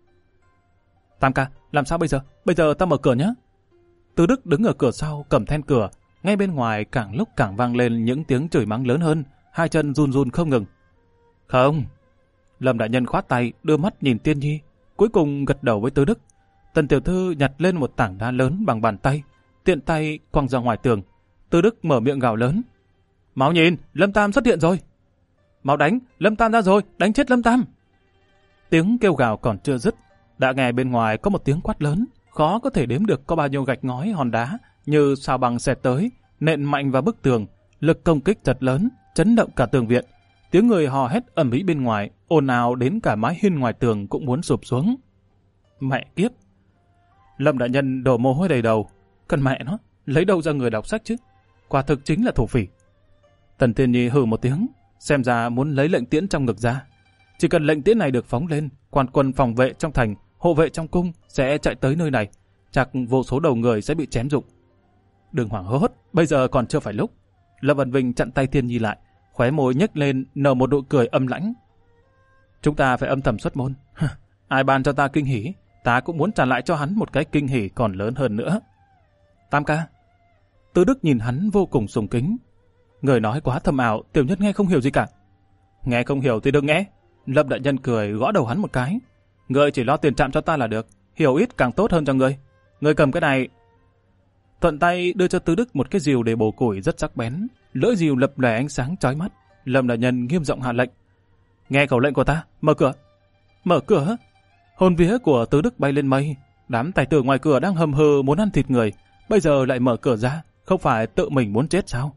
Tam ca, làm sao bây giờ? Bây giờ ta mở cửa nhé. Từ Đức đứng ở cửa sau cầm then cửa, ngay bên ngoài càng lúc càng vang lên những tiếng chửi mắng lớn hơn, hai chân run run không ngừng. Không. Lâm đại nhân khoát tay, đưa mắt nhìn Tiên Nhi, cuối cùng gật đầu với Từ Đức. Tần tiểu thư nhặt lên một tảng đá lớn bằng bàn tay, tiện tay quăng ra ngoài tường. Từ Đức mở miệng gào lớn. Máu nhìn, Lâm Tam xuất hiện rồi. Máu đánh, Lâm Tam ra rồi, đánh chết Lâm Tam. Tiếng kêu gào còn chưa dứt, đã nghe bên ngoài có một tiếng quát lớn, khó có thể đếm được có bao nhiêu gạch ngói hòn đá như sao băng xẹt tới, nện mạnh vào bức tường, lực công kích thật lớn, chấn động cả tường viện. Tiếng người hò hét ầm ĩ bên ngoài, ồn ào đến cả mái hiên ngoài tường cũng muốn sụp xuống. Mẹ kiếp! Lâm đại nhân đổ mồ hôi đầy đầu. Cần mẹ nó, lấy đâu ra người đọc sách chứ? Quả thực chính là thổ phỉ. Tần Tiên Nhi hừ một tiếng, xem ra muốn lấy lệnh tiễn trong ngực ra. Chỉ cần lệnh tiễn này được phóng lên, quan quân phòng vệ trong thành, hộ vệ trong cung sẽ chạy tới nơi này, chắc vô số đầu người sẽ bị chém rụng. Đừng hoảng hốt, bây giờ còn chưa phải lúc. Lâm Văn Vinh chặn tay Tiên Nhi lại, khóe môi nhếch lên nở một nụ cười âm lãnh. Chúng ta phải âm thầm xuất môn. Ai ban cho ta kinh hỉ, ta cũng muốn trả lại cho hắn một cái kinh hỉ còn lớn hơn nữa. Tam ca. Từ Đức nhìn hắn vô cùng sùng kính. Người nói quá thâm ảo, tiểu nhất nghe không hiểu gì cả. Nghe không hiểu thì đừng nghe. Lâm đại nhân cười gõ đầu hắn một cái. Ngươi chỉ lo tiền trạm cho ta là được, hiểu ít càng tốt hơn cho ngươi. Ngươi cầm cái này. Thuận tay đưa cho Từ Đức một cái rìu để bổ củi rất sắc bén, lưỡi rìu lập lòe ánh sáng chói mắt. Lâm đại nhân nghiêm giọng hạ lệnh. Nghe khẩu lệnh của ta, mở cửa. Mở cửa? Hồn vía của Từ Đức bay lên mây. Đám tài tử ngoài cửa đang hầm hừ muốn ăn thịt người, bây giờ lại mở cửa ra, không phải tự mình muốn chết sao?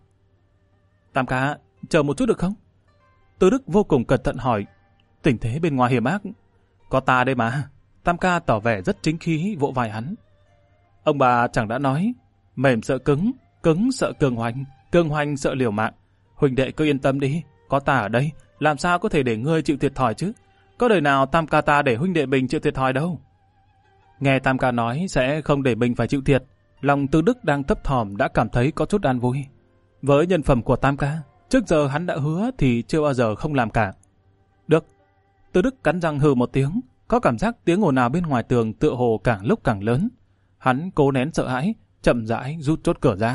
Tam ca, chờ một chút được không? Từ Đức vô cùng cẩn thận hỏi. Tình thế bên ngoài hiểm ác. Có ta đây mà. Tam ca tỏ vẻ rất chính khí vỗ vai hắn. Ông bà chẳng đã nói, mềm sợ cứng, cứng sợ cường hoành sợ liều mạng. Huỳnh đệ cứ yên tâm đi, có ta ở đây, làm sao có thể để ngươi chịu thiệt thòi chứ? Có đời nào Tam ca ta để huynh đệ mình chịu thiệt thòi đâu. Nghe Tam ca nói sẽ không để mình phải chịu thiệt, lòng Từ Đức đang thấp thỏm đã cảm thấy có chút an vui. Với nhân phẩm của Tam ca, trước giờ hắn đã hứa thì chưa bao giờ không làm cả. Được. Từ Đức cắn răng hừ một tiếng, có cảm giác tiếng ồn ào bên ngoài tường tựa hồ càng lúc càng lớn. Hắn cố nén sợ hãi, chậm rãi rút chốt cửa ra.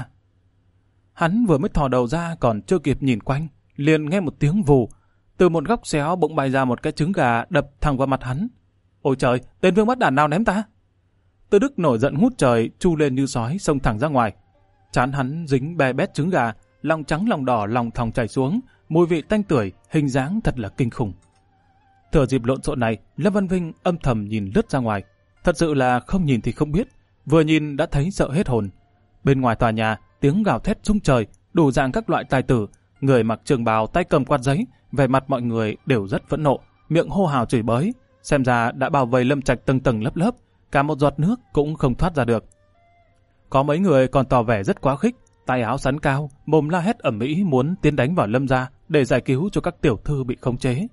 Hắn vừa mới thò đầu ra còn chưa kịp nhìn quanh, liền nghe một tiếng vù. Từ một góc xéo bỗng bay ra một cái trứng gà đập thẳng vào mặt hắn. Ôi trời, tên vương bắt đàn nào ném ta? Từ Đức nổi giận ngút trời, chu lên như sói xông thẳng ra ngoài. Trán hắn dính bè bét trứng gà, lòng trắng lòng đỏ lòng thòng chảy xuống, mùi vị tanh tưởi, hình dáng thật là kinh khủng. Thừa dịp lộn xộn này, Lâm Văn Vinh âm thầm nhìn lướt ra ngoài. Thật sự là không nhìn thì không biết, vừa nhìn đã thấy sợ hết hồn. Bên ngoài tòa nhà, tiếng gào thét rung trời, đủ dạng các loại tài tử, người mặc trường bào tay cầm quạt giấy, vẻ mặt mọi người đều rất phẫn nộ, miệng hô hào chửi bới, xem ra đã bao vây Lâm Trạch tầng tầng lớp lớp, cả một giọt nước cũng không thoát ra được. Có mấy người còn tỏ vẻ rất quá khích, tay áo sắn cao, mồm la hét ầm ĩ muốn tiến đánh vào Lâm gia để giải cứu cho các tiểu thư bị khống chế.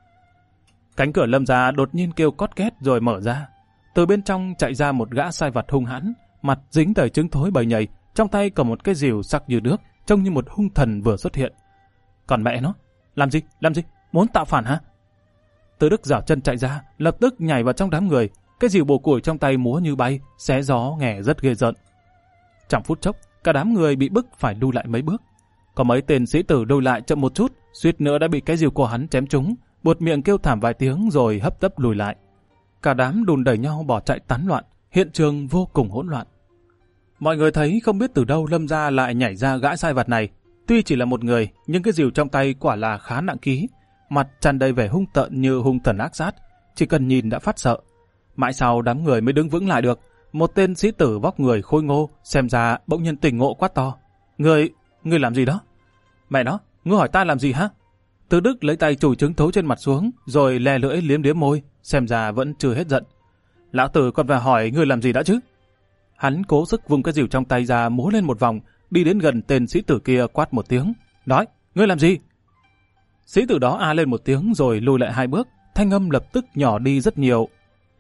Cánh cửa Lâm gia đột nhiên kêu cót két rồi mở ra. Từ bên trong chạy ra một gã sai vặt hung hãn, mặt dính đầy trứng thối bầy nhầy, trong tay cầm một cái rìu sắc như nước, trông như một hung thần vừa xuất hiện. Còn mẹ nó, làm gì, muốn tạo phản hả? Từ Đức giảo chân chạy ra, lập tức nhảy vào trong đám người, cái rìu bổ củi trong tay múa như bay, xé gió nghe rất ghê rợn. Trong phút chốc, cả đám người bị bức phải lui lại mấy bước. Có mấy tên sĩ tử lùi lại chậm một chút, suýt nữa đã bị cái rìu của hắn chém trúng, buột miệng kêu thảm vài tiếng rồi hấp tấp lùi lại. Cả đám đùn đẩy nhau bỏ chạy tán loạn, hiện trường vô cùng hỗn loạn. Mọi người thấy không biết từ đâu Lâm gia lại nhảy ra gã sai vặt này. Tuy chỉ là một người, nhưng cái rìu trong tay quả là khá nặng ký. mặt tràn đầy vẻ hung tợn như hung thần ác sát, chỉ cần nhìn đã phát sợ. Mãi sau đám người mới đứng vững lại được, một tên sĩ tử vóc người khôi ngô, xem ra bỗng nhiên tỉnh ngộ quát to. Ngươi làm gì đó? Mẹ nó, ngươi hỏi ta làm gì hả? Từ Đức lấy tay chùi trứng thối trên mặt xuống, rồi le lưỡi liếm liếm môi, xem ra vẫn chưa hết giận. Lão tử còn phải hỏi ngươi làm gì đã chứ? Hắn cố sức vung cái rìu trong tay ra múa lên một vòng, đi đến gần tên sĩ tử kia quát một tiếng. Nói, ngươi làm gì? Sĩ tử đó a lên một tiếng rồi lùi lại 2 bước, thanh âm lập tức nhỏ đi rất nhiều.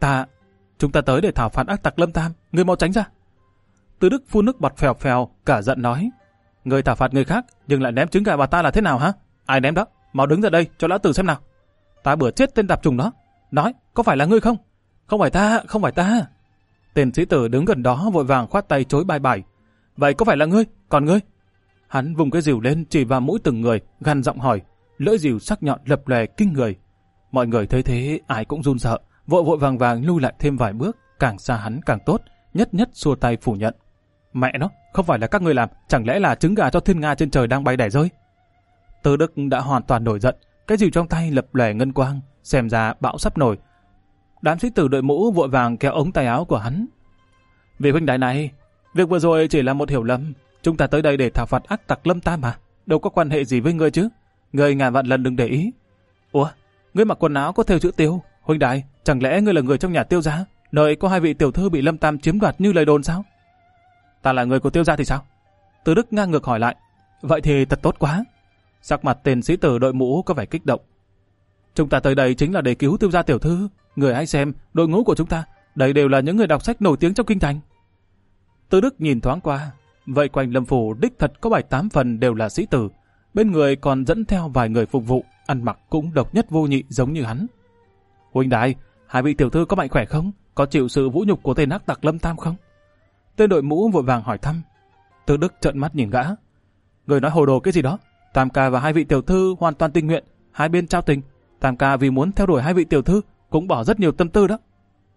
Chúng ta tới để thảo phạt ác tặc Lâm Tam, ngươi mau tránh ra. Từ Đức phun nước bọt phèo phèo, cả giận nói. Ngươi thảo phạt người khác, nhưng lại ném trứng gà vào ta là thế nào hả? Ai ném đó? Mau đứng ra đây cho lão tử xem nào. Ta bữa chết tên tạp trùng đó. Nói, có phải là ngươi không? Không phải ta. Tên sĩ tử đứng gần đó vội vàng khoát tay chối bài bài. Vậy có phải là ngươi? Còn ngươi? Hắn vùng cái rìu lên chỉ vào mũi từng người, gằn giọng hỏi. Lưỡi rìu sắc nhọn lập lòe kinh người. Mọi người thấy thế ai cũng run sợ, vội vàng lui lại thêm vài bước, càng xa hắn càng tốt, nhất xua tay phủ nhận. Mẹ nó, không phải là các ngươi làm, chẳng lẽ là trứng gà cho thiên nga trên trời đang bay đẻ rơi? Từ Đức đã hoàn toàn nổi giận, cái rìu trong tay lập lòe ngân quang, xem ra bão sắp nổi. Đám sĩ tử đội mũ vội vàng kéo ống tay áo của hắn. Vị huynh đài này, việc vừa rồi chỉ là một hiểu lầm, chúng ta tới đây để thảo phạt ác tặc Lâm Tam mà, đâu có quan hệ gì với ngươi chứ, ngươi ngàn vạn lần đừng để ý. Ủa, ngươi mặc quần áo có thêu chữ Tiêu, huynh đài, chẳng lẽ ngươi là người trong nhà Tiêu gia, nơi có 2 vị tiểu thư bị Lâm Tam chiếm đoạt như lời đồn sao? Ta là người của Tiêu gia thì sao? Từ Đức ngang ngược hỏi lại. Vậy thì thật tốt quá. Sắc mặt tên sĩ tử đội mũ có vẻ kích động. Chúng ta tới đây chính là để cứu Tiêu gia tiểu thư. Người hãy xem, đội ngũ của chúng ta, đây đều là những người đọc sách nổi tiếng trong kinh thành. Từ Đức nhìn thoáng qua, vậy quanh Lâm phủ đích thật có 7-8 phần đều là sĩ tử, bên người còn dẫn theo vài người phục vụ, ăn mặc cũng độc nhất vô nhị giống như hắn. Huynh đài, 2 vị tiểu thư có mạnh khỏe không? Có chịu sự vũ nhục của tên ác tặc Lâm Tam không? Tên đội mũ vội vàng hỏi thăm. Từ Đức trợn mắt nhìn gã. Người nói hồ đồ cái gì đó? Tam ca và 2 vị tiểu thư hoàn toàn tình nguyện, hai bên trao tình. Tam ca vì muốn theo đuổi 2 vị tiểu thư cũng bỏ rất nhiều tâm tư đó.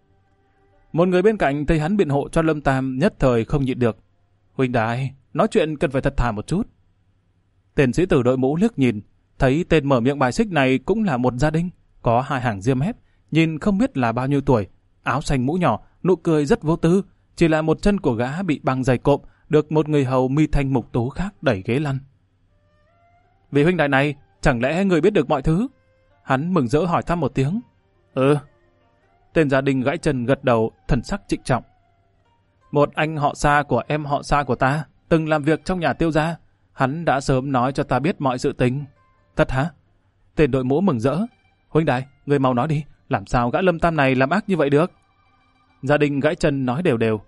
Một người bên cạnh thấy hắn biện hộ cho Lâm Tam nhất thời không nhịn được. Huynh đài, nói chuyện cần phải thật thà một chút. Tên sĩ tử đội mũ liếc nhìn, thấy tên mở miệng bài xích này cũng là một gia đình, có 2 hàng diêm hép, nhìn không biết là bao nhiêu tuổi, áo xanh mũ nhỏ, nụ cười rất vô tư, chỉ là một chân của gã bị băng giày cộm, được một người hầu mi thanh mục tú khác đẩy ghế lăn. Vị huynh đài này, chẳng lẽ người biết được mọi thứ? Hắn mừng rỡ hỏi thăm một tiếng. Tên gia đình gãy chân gật đầu, thần sắc trịnh trọng. Một anh họ xa của em họ xa của ta, từng làm việc trong nhà Tiêu gia, hắn đã sớm nói cho ta biết mọi sự tình. Thật hả? Tên đội mũ mừng rỡ. Huynh đài, người mau nói đi, làm sao gã Lâm Tam này làm ác như vậy được? Gia đình gãy chân nói đều đều.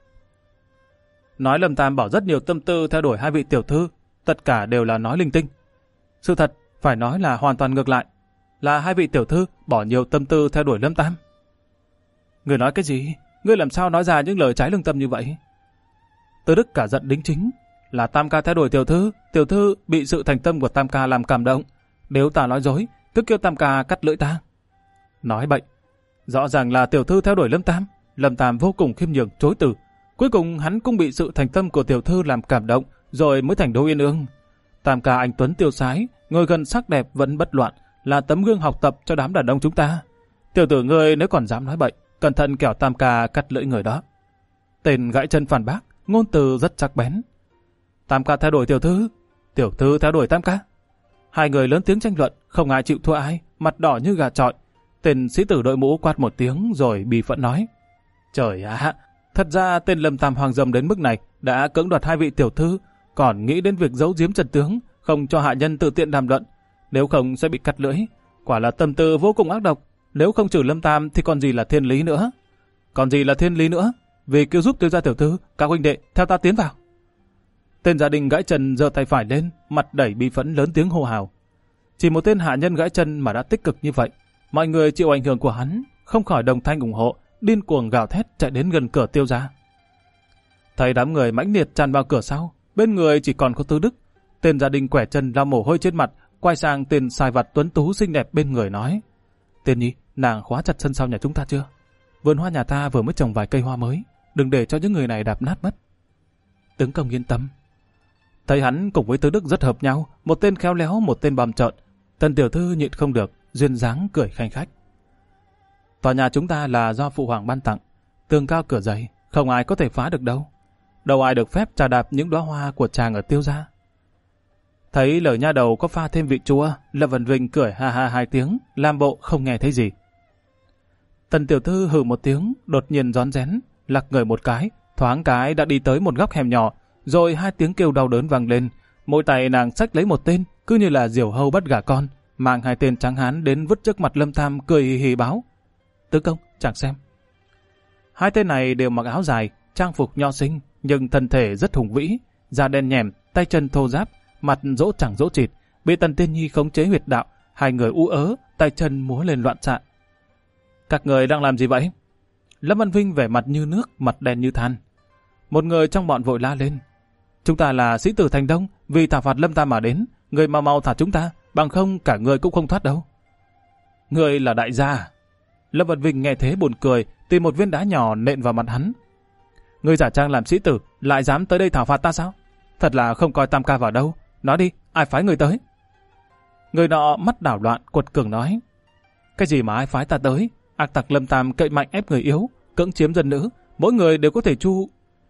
Nói Lâm Tam bỏ rất nhiều tâm tư theo đuổi 2 vị tiểu thư, tất cả đều là nói linh tinh. Sự thật, phải nói là hoàn toàn ngược lại, là 2 vị tiểu thư bỏ nhiều tâm tư theo đuổi Lâm Tam. Người nói cái gì? Ngươi làm sao nói ra những lời trái lương tâm như vậy? Từ Đức cả giận đính chính, là Tam ca theo đuổi tiểu thư bị sự thành tâm của Tam ca làm cảm động. Nếu ta nói dối, cứ kêu Tam ca cắt lưỡi ta. Nói bậy, rõ ràng là tiểu thư theo đuổi Lâm Tam vô cùng khiêm nhường chối từ. Cuối cùng hắn cũng bị sự thành tâm của tiểu thư làm cảm động, rồi mới thành đôi yên ương. Tam ca anh tuấn tiêu sái, người gần sắc đẹp vẫn bất loạn, là tấm gương học tập cho đám đàn ông chúng ta. Tiểu tử ngươi nếu còn dám nói bậy, cẩn thận kẻo Tam ca cắt lưỡi người đó. Tên gãy chân phản bác, ngôn từ rất sắc bén. Tam ca theo đuổi tiểu thư theo đuổi Tam ca. 2 người lớn tiếng tranh luận, không ai chịu thua ai, mặt đỏ như gà chọi. Tên sĩ tử đội mũ quát một tiếng rồi bì phẫn nói. Trời ạ, thật ra tên Lâm Tam hoàng dâm đến mức này đã cưỡng đoạt 2 vị tiểu thư, còn nghĩ đến việc giấu giếm trần tướng, không cho hạ nhân tự tiện đàm luận, nếu không sẽ bị cắt lưỡi. Quả là tâm tư vô cùng ác độc, nếu không trừ Lâm Tam thì còn gì là thiên lý nữa. Vì cứu giúp Tiêu gia tiểu thư, các huynh đệ theo ta tiến vào. Tên gia đình gãy chân giơ tay phải lên, mặt đầy bi phẫn lớn tiếng hô hào. Chỉ một tên hạ nhân gãy chân mà đã tích cực như vậy, mọi người chịu ảnh hưởng của hắn, không khỏi đồng thanh ủng hộ, điên cuồng gào thét chạy đến gần cửa Tiêu gia. Thấy đám người mãnh liệt tràn vào cửa sau, bên người chỉ còn có Tư Đức. Tên gia đình quẻ chân lau mồ hôi trên mặt, quay sang tên sai vặt tuấn tú xinh đẹp bên người nói. Tiên nhi, nàng khóa chặt sân sau nhà chúng ta chưa? Vườn hoa nhà ta vừa mới trồng vài cây hoa mới, đừng để cho những người này đạp nát mất. Tướng công yên tâm. Thấy hắn cùng với Tư Đức rất hợp nhau, một tên khéo léo, một tên bầm trợn, Tần tiểu thư nhịn không được, duyên dáng cười khanh khách. Tòa nhà chúng ta là do phụ hoàng ban tặng, tường cao cửa dày, không ai có thể phá được đâu. Đâu ai được phép chà đạp những đóa hoa của chàng ở Tiêu gia. Thấy lời nha đầu có pha thêm vị chua, Lâm Vân Vinh cười ha ha 2 tiếng, làm bộ không nghe thấy gì. Tần tiểu thư hừ một tiếng, đột nhiên rón rén, lắc người một cái, thoáng cái đã đi tới một góc hẻm nhỏ, rồi 2 tiếng kêu đau đớn vang lên. Mỗi tay nàng xách lấy một tên, cứ như là diều hâu bắt gà con, mang 2 tên trắng hán đến vứt trước mặt Lâm Tam, cười hì hì báo: "Tướng công, chàng xem." 2 tên này đều mặc áo dài, trang phục nho sinh, nhưng thân thể rất hùng vĩ, da đen nhèm, tay chân thô ráp, mặt dỗ chẳng dỗ chịt, bị Tần Tiên Nhi khống chế huyệt đạo, 2 người ú ớ, tay chân múa lên loạn xạ. "Các người đang làm gì vậy?" Lâm Văn Vinh vẻ mặt như nước, mặt đen như than. Một người trong bọn vội la lên: "Chúng ta là sĩ tử thành Đông, vì thảo phạt Lâm Tam mà đến, người mau mau thả chúng ta, bằng không cả người cũng không thoát đâu." "Người là đại gia." Lâm Văn Vinh nghe thế buồn cười, tìm một viên đá nhỏ nện vào mặt hắn. "Người giả trang làm sĩ tử, lại dám tới đây thảo phạt ta sao? Thật là không coi Tam ca vào đâu. Nói đi, ai phái người tới?" Người nọ mắt đảo loạn, quật cường nói: "Cái gì mà ai phái ta tới? Ác tặc Lâm Tam cậy mạnh ép người yếu, cưỡng chiếm dân nữ, mỗi người đều có thể chu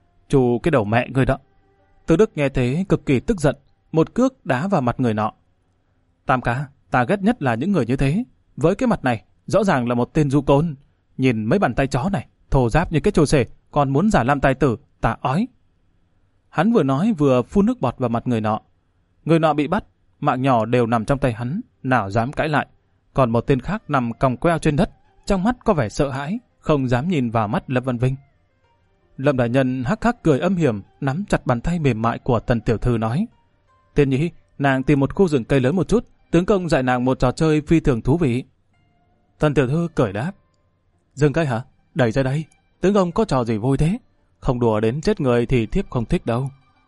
cái đầu mẹ người đó." Từ Đức nghe thế cực kỳ tức giận, một cước đá vào mặt người nọ. "Tam ca, ta ghét nhất là những người như thế. Với cái mặt này, rõ ràng là một tên du côn. Nhìn mấy bàn tay chó này, thô ráp như cái trâu xể, còn muốn giả làm tài tử, ta ói." Hắn vừa nói vừa phun nước bọt vào mặt người nọ. Người nọ bị bắt, mạng nhỏ đều nằm trong tay hắn, nào dám cãi lại. Còn một tên khác nằm còng queo trên đất, trong mắt có vẻ sợ hãi, không dám nhìn vào mắt Lâm Văn Vinh. Lâm đại nhân hắc hắc cười âm hiểm, nắm chặt bàn tay mềm mại của Tần tiểu thư nói: "Tiên Nhi, nàng tìm một khu rừng cây lớn một chút, tướng công dạy nàng một trò chơi phi thường thú vị." Tần tiểu thư cười đáp: "Rừng cây hả? Đẩy ra đây, tướng công có trò gì vui thế? Không đùa đến chết người thì thiếp không thích đâu."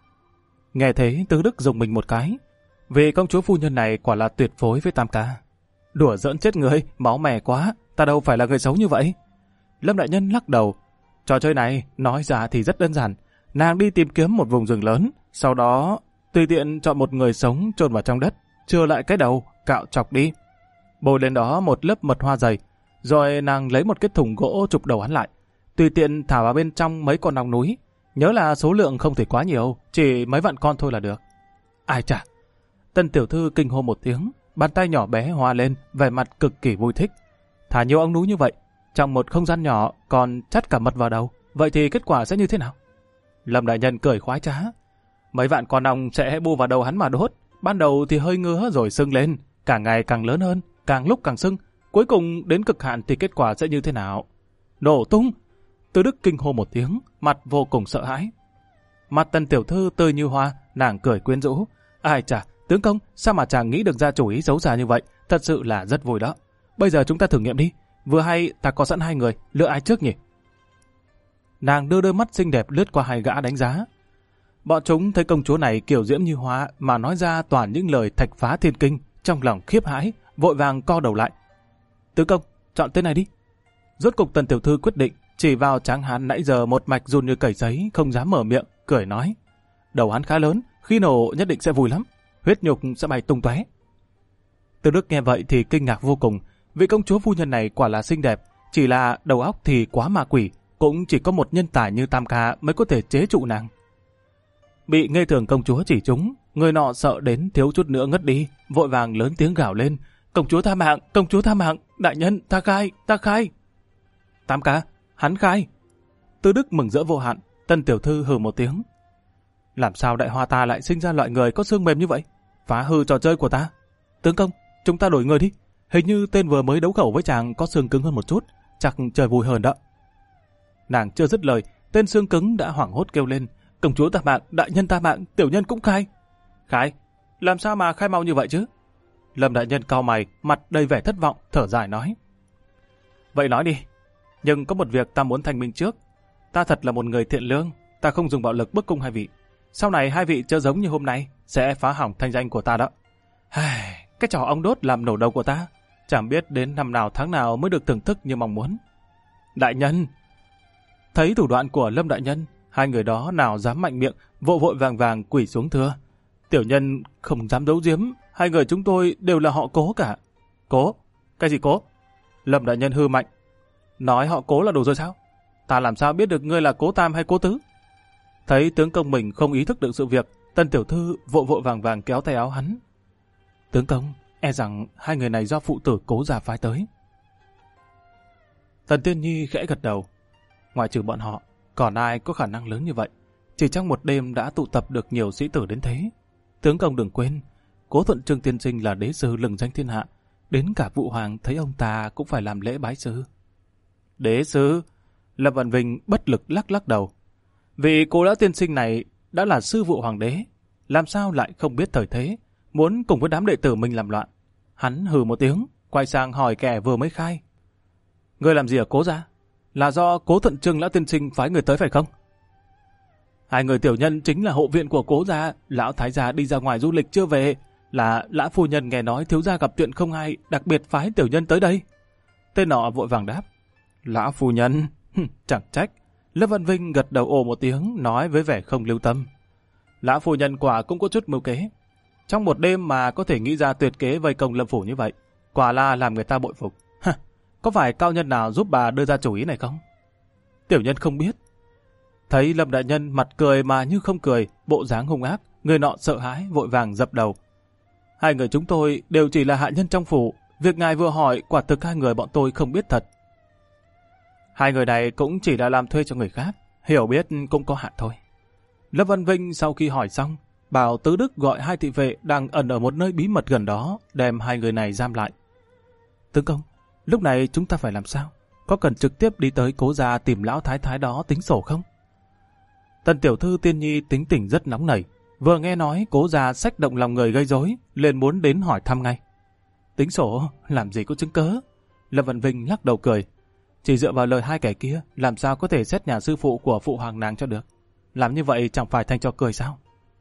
Nghe thế Tứ Đức dùng mình một cái, vì công chúa phu nhân này quả là tuyệt phối với Tam ca. "Đùa giỡn chết người, máu mè quá, ta đâu phải là người xấu như vậy." Lâm đại nhân lắc đầu: "Trò chơi này nói ra thì rất đơn giản, nàng đi tìm kiếm một vùng rừng lớn, sau đó tùy tiện chọn một người sống chôn vào trong đất, chừa lại cái đầu, cạo chọc đi, bôi lên đó một lớp mật hoa dày, rồi nàng lấy một cái thùng gỗ chụp đầu hắn lại, tùy tiện thả vào bên trong mấy con ong núi, nhớ là số lượng không thể quá nhiều, chỉ mấy vạn con thôi là được." Ai chà! Tân tiểu thư kinh hô một tiếng, bàn tay nhỏ bé hoa lên, vẻ mặt cực kỳ vui thích. Thả nhiều ong núi như vậy, trong một không gian nhỏ còn chắt cả mật vào đầu, vậy thì kết quả sẽ như thế nào? Lâm đại nhân cười khoái trá: "Mấy vạn con ong sẽ bu vào đầu hắn mà đốt, ban đầu thì hơi ngứa rồi sưng lên, càng ngày càng lớn hơn, càng lúc càng sưng, cuối cùng đến cực hạn thì kết quả sẽ như thế nào?" Nổ tung! Từ Đức kinh hô một tiếng, mặt vô cùng sợ hãi. Mặt Tần tiểu thư tươi như hoa, nàng cười quyến rũ: "Ai chà, tướng công, sao mà chàng nghĩ được ra chủ ý xấu xa như vậy, thật sự là rất vui đó. Bây giờ chúng ta thử nghiệm đi, vừa hay ta có sẵn 2 người, lựa ai trước nhỉ?" Nàng đưa đôi mắt xinh đẹp lướt qua 2 gã đánh giá. Bọn chúng thấy công chúa này kiều diễm như hoa mà nói ra toàn những lời thạch phá thiên kinh, trong lòng khiếp hãi, vội vàng co đầu lại. "Tướng công, chọn tên này đi." Rốt cục Tần tiểu thư quyết định, chỉ vào tráng hán nãy giờ một mạch run như cầy giấy, không dám mở miệng, cười nói: "Đầu hắn khá lớn, khi nổ nhất định sẽ vui lắm, huyết nhục sẽ bay tung tóe." Từ Đức nghe vậy thì kinh ngạc vô cùng, vị công chúa phu nhân này quả là xinh đẹp, chỉ là đầu óc thì quá ma quỷ, cũng chỉ có một nhân tài như Tam ca mới có thể chế trụ nàng. Bị Nghê Thường công chúa chỉ trúng, người nọ sợ đến thiếu chút nữa ngất đi, vội vàng lớn tiếng gào lên: "Công chúa tha mạng, công chúa tha mạng, đại nhân, ta khai, ta khai." "Tam ca, hắn khai." Từ Đức mừng rỡ vô hạn. Tân tiểu thư hừ một tiếng: "Làm sao đại hoa ta lại sinh ra loại người có xương mềm như vậy? Phá hư trò chơi của ta. Tướng công, chúng ta đổi người đi. Hình như tên vừa mới đấu khẩu với chàng có xương cứng hơn một chút, chắc trời vui hơn đó." Nàng chưa dứt lời, tên xương cứng đã hoảng hốt kêu lên: "Công chúa ta mạng, đại nhân ta mạng, tiểu nhân cũng khai." "Khai? Làm sao mà khai mau như vậy chứ?" Lâm đại nhân cau mày, mặt đầy vẻ thất vọng, thở dài nói: "Vậy nói đi, nhưng có một việc ta muốn thanh minh trước. Ta thật là một người thiện lương, ta không dùng bạo lực bức cung 2 vị. Sau này 2 vị chớ giống như hôm nay, sẽ phá hỏng thanh danh của ta đó. Cái trò ong đốt làm nổ đầu của ta, chẳng biết đến năm nào tháng nào mới được thưởng thức như mong muốn." "Đại nhân!" Thấy thủ đoạn của Lâm đại nhân, 2 người đó nào dám mạnh miệng, vội vàng vàng quỳ xuống thưa: "Tiểu nhân không dám giấu giếm, 2 người chúng tôi đều là họ Cố cả." "Cố? Cái gì Cố? Lâm đại nhân hư mạnh. Nói họ Cố là đủ rồi sao? Ta làm sao biết được ngươi là Cố Tam hay Cố Tứ? Thấy tướng công mình không ý thức được sự việc, Tần tiểu thư vội vội vàng vàng kéo tay áo hắn. Tướng công, e rằng hai người này do phụ tử Cố gia phái tới. Tần Tiên Nhi khẽ gật đầu. Ngoại trừ bọn họ, còn ai có khả năng lớn như vậy? Chỉ trong một đêm đã tụ tập được nhiều sĩ tử đến thế. Tướng công đừng quên, Cố Thuận Trương tiên sinh là đế sư lừng danh thiên hạ. Đến cả Vũ Hoàng thấy ông ta cũng phải làm lễ bái sư. Đế sư? Lâm Văn Vinh bất lực lắc lắc đầu. Vị Cố lão tiên sinh này đã là sư vụ hoàng đế, làm sao lại không biết thời thế, muốn cùng với đám đệ tử mình làm loạn. Hắn hừ một tiếng, quay sang hỏi kẻ vừa mới khai. Ngươi làm gì ở Cố gia? Là do Cố Thuận Trương lão tiên sinh phái người tới phải không? Hai người tiểu nhân chính là hộ viện của Cố gia. Lão thái gia đi ra ngoài du lịch chưa về, là lã phu nhân nghe nói thiếu gia gặp chuyện không hay, đặc biệt phái tiểu nhân tới đây. Tên nọ vội vàng đáp. Lã phu nhân? Chẳng trách. Lâm Văn Vinh gật đầu ồ một tiếng, nói với vẻ không lưu tâm. Lã phu nhân quả cũng có chút mưu kế. Trong một đêm mà có thể nghĩ ra tuyệt kế vây công Lâm phủ như vậy, quả là làm người ta bội phục. Có phải cao nhân nào giúp bà đưa ra chủ ý này không? Tiểu nhân không biết. Thấy Lâm đại nhân mặt cười mà như không cười, bộ dáng hung ác, người nọ sợ hãi vội vàng dập đầu. Hai người chúng tôi đều chỉ là hạ nhân trong phủ, việc ngài vừa hỏi quả thực hai người bọn tôi không biết thật. Hai người này cũng chỉ là làm thuê cho người khác, hiểu biết cũng có hạn thôi. Lâm Văn Vinh sau khi hỏi xong, bảo Tứ Đức gọi hai thị vệ đang ẩn ở một nơi bí mật gần đó, đem hai người này giam lại. Tướng công, lúc này chúng ta phải làm sao? Có cần trực tiếp đi tới Cố gia tìm lão thái thái đó tính sổ không? Tần tiểu thư Tiên Nhi tính tình rất nóng nảy, vừa nghe nói Cố gia xách động lòng người gây rối, liền muốn đến hỏi thăm ngay. Tính sổ, làm gì có chứng cớ? Lâm Văn Vinh lắc đầu cười. Chỉ dựa vào lời hai kẻ kia, làm sao có thể xét nhà sư phụ của phụ hoàng nàng cho được? Làm như vậy chẳng phải thành trò cười sao?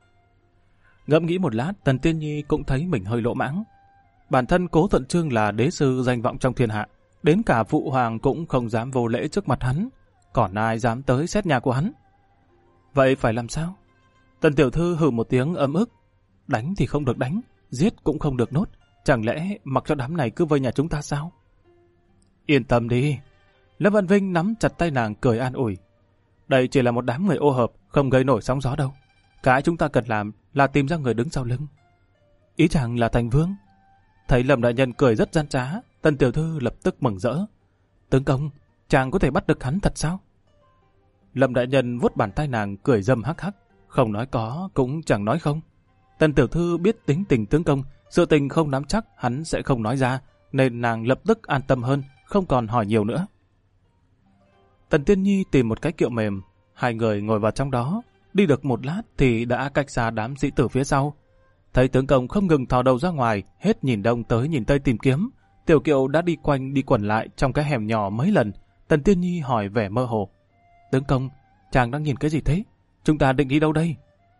Ngẫm nghĩ một lát, Tần Tiên Nhi cũng thấy mình hơi lỗ mãng. Bản thân Cố Thuận Trương là đế sư danh vọng trong thiên hạ, đến cả phụ hoàng cũng không dám vô lễ trước mặt hắn, còn ai dám tới xét nhà của hắn? Vậy phải làm sao? Tần tiểu thư hừ một tiếng ấm ức. Đánh thì không được đánh, giết cũng không được nốt. Chẳng lẽ mặc cho đám này cứ vây nhà chúng ta sao? Yên tâm đi. Lâm Văn Vinh nắm chặt tay nàng cười an ủi. Đây chỉ là một đám người ô hợp, không gây nổi sóng gió đâu. Cái chúng ta cần làm là tìm ra người đứng sau lưng. Ý chàng là Thành Vương. Thấy Lâm đại nhân cười rất gian trá, Tần tiểu thư lập tức mừng rỡ. Tướng công, chàng có thể bắt được hắn thật sao? Lâm đại nhân vuốt bàn tay nàng cười dâm hắc hắc, không nói có cũng chẳng nói không. Tần tiểu thư biết tính tình tướng công, sự tình không nắm chắc hắn sẽ không nói ra, nên nàng lập tức an tâm hơn, không còn hỏi nhiều nữa. Tần Tiên Nhi tìm một cái kiệu mềm, hai người ngồi vào trong đó, đi được một lát thì đã cách xa đám sĩ tử phía sau. Thấy tướng công không ngừng thò đầu ra ngoài, hết nhìn đông tới nhìn tây tìm kiếm, tiểu kiệu đã đi quanh đi quẩn lại trong cái hẻm nhỏ mấy lần. Tần Tiên Nhi hỏi vẻ mơ hồ. Tướng công, chàng đang nhìn cái gì thế? Chúng ta định đi đâu đây?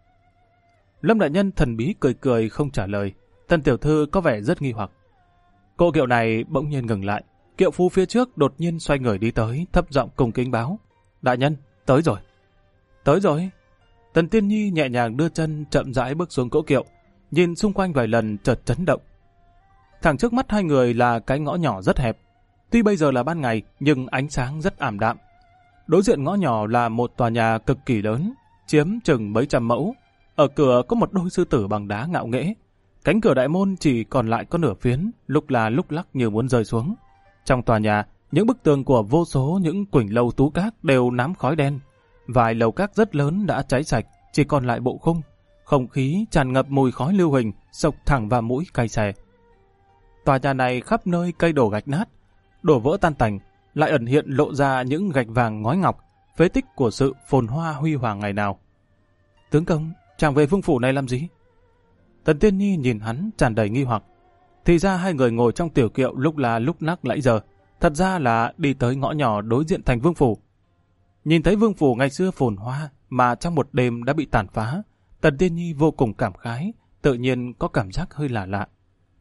Lâm đại nhân thần bí cười cười không trả lời. Tần tiểu thư có vẻ rất nghi hoặc. Cỗ kiệu này bỗng nhiên ngừng lại. Kiệu phu phía trước đột nhiên xoay người đi tới, thấp giọng cùng kính báo. Đại nhân, tới rồi. Tới rồi. Tần Tiên Nhi nhẹ nhàng đưa chân chậm rãi bước xuống cỗ kiệu, nhìn xung quanh vài lần chợt chấn động. Thẳng trước mắt hai người là cái ngõ nhỏ rất hẹp. Tuy bây giờ là ban ngày, nhưng ánh sáng rất ảm đạm. Đối diện ngõ nhỏ là một tòa nhà cực kỳ lớn, chiếm chừng mấy trăm mẫu. Ở cửa có một đôi sư tử bằng đá ngạo nghễ. Cánh cửa đại môn chỉ còn lại có nửa phiến, lúc là lúc lắc như muốn rơi xuống. Trong tòa nhà, những bức tường của vô số những quỳnh lâu tú các đều nám khói đen. Vài lầu các rất lớn đã cháy sạch, chỉ còn lại bộ khung. Không khí tràn ngập mùi khói lưu huỳnh, xộc thẳng vào mũi cay xè. Tòa nhà này khắp nơi cây đổ gạch nát, đổ vỡ tan tành, lại ẩn hiện lộ ra những gạch vàng ngói ngọc, phế tích của sự phồn hoa huy hoàng ngày nào. Tướng công, chàng về vương phủ này làm gì? Tần Tiên Nhi nhìn hắn tràn đầy nghi hoặc. Thì ra hai người ngồi trong tiểu kiệu lúc là lúc nắc nãy giờ, thật ra là đi tới ngõ nhỏ đối diện thành vương phủ. Nhìn thấy vương phủ ngày xưa phồn hoa mà trong một đêm đã bị tàn phá, Tần Tiên Nhi vô cùng cảm khái, tự nhiên có cảm giác hơi lạ lạ.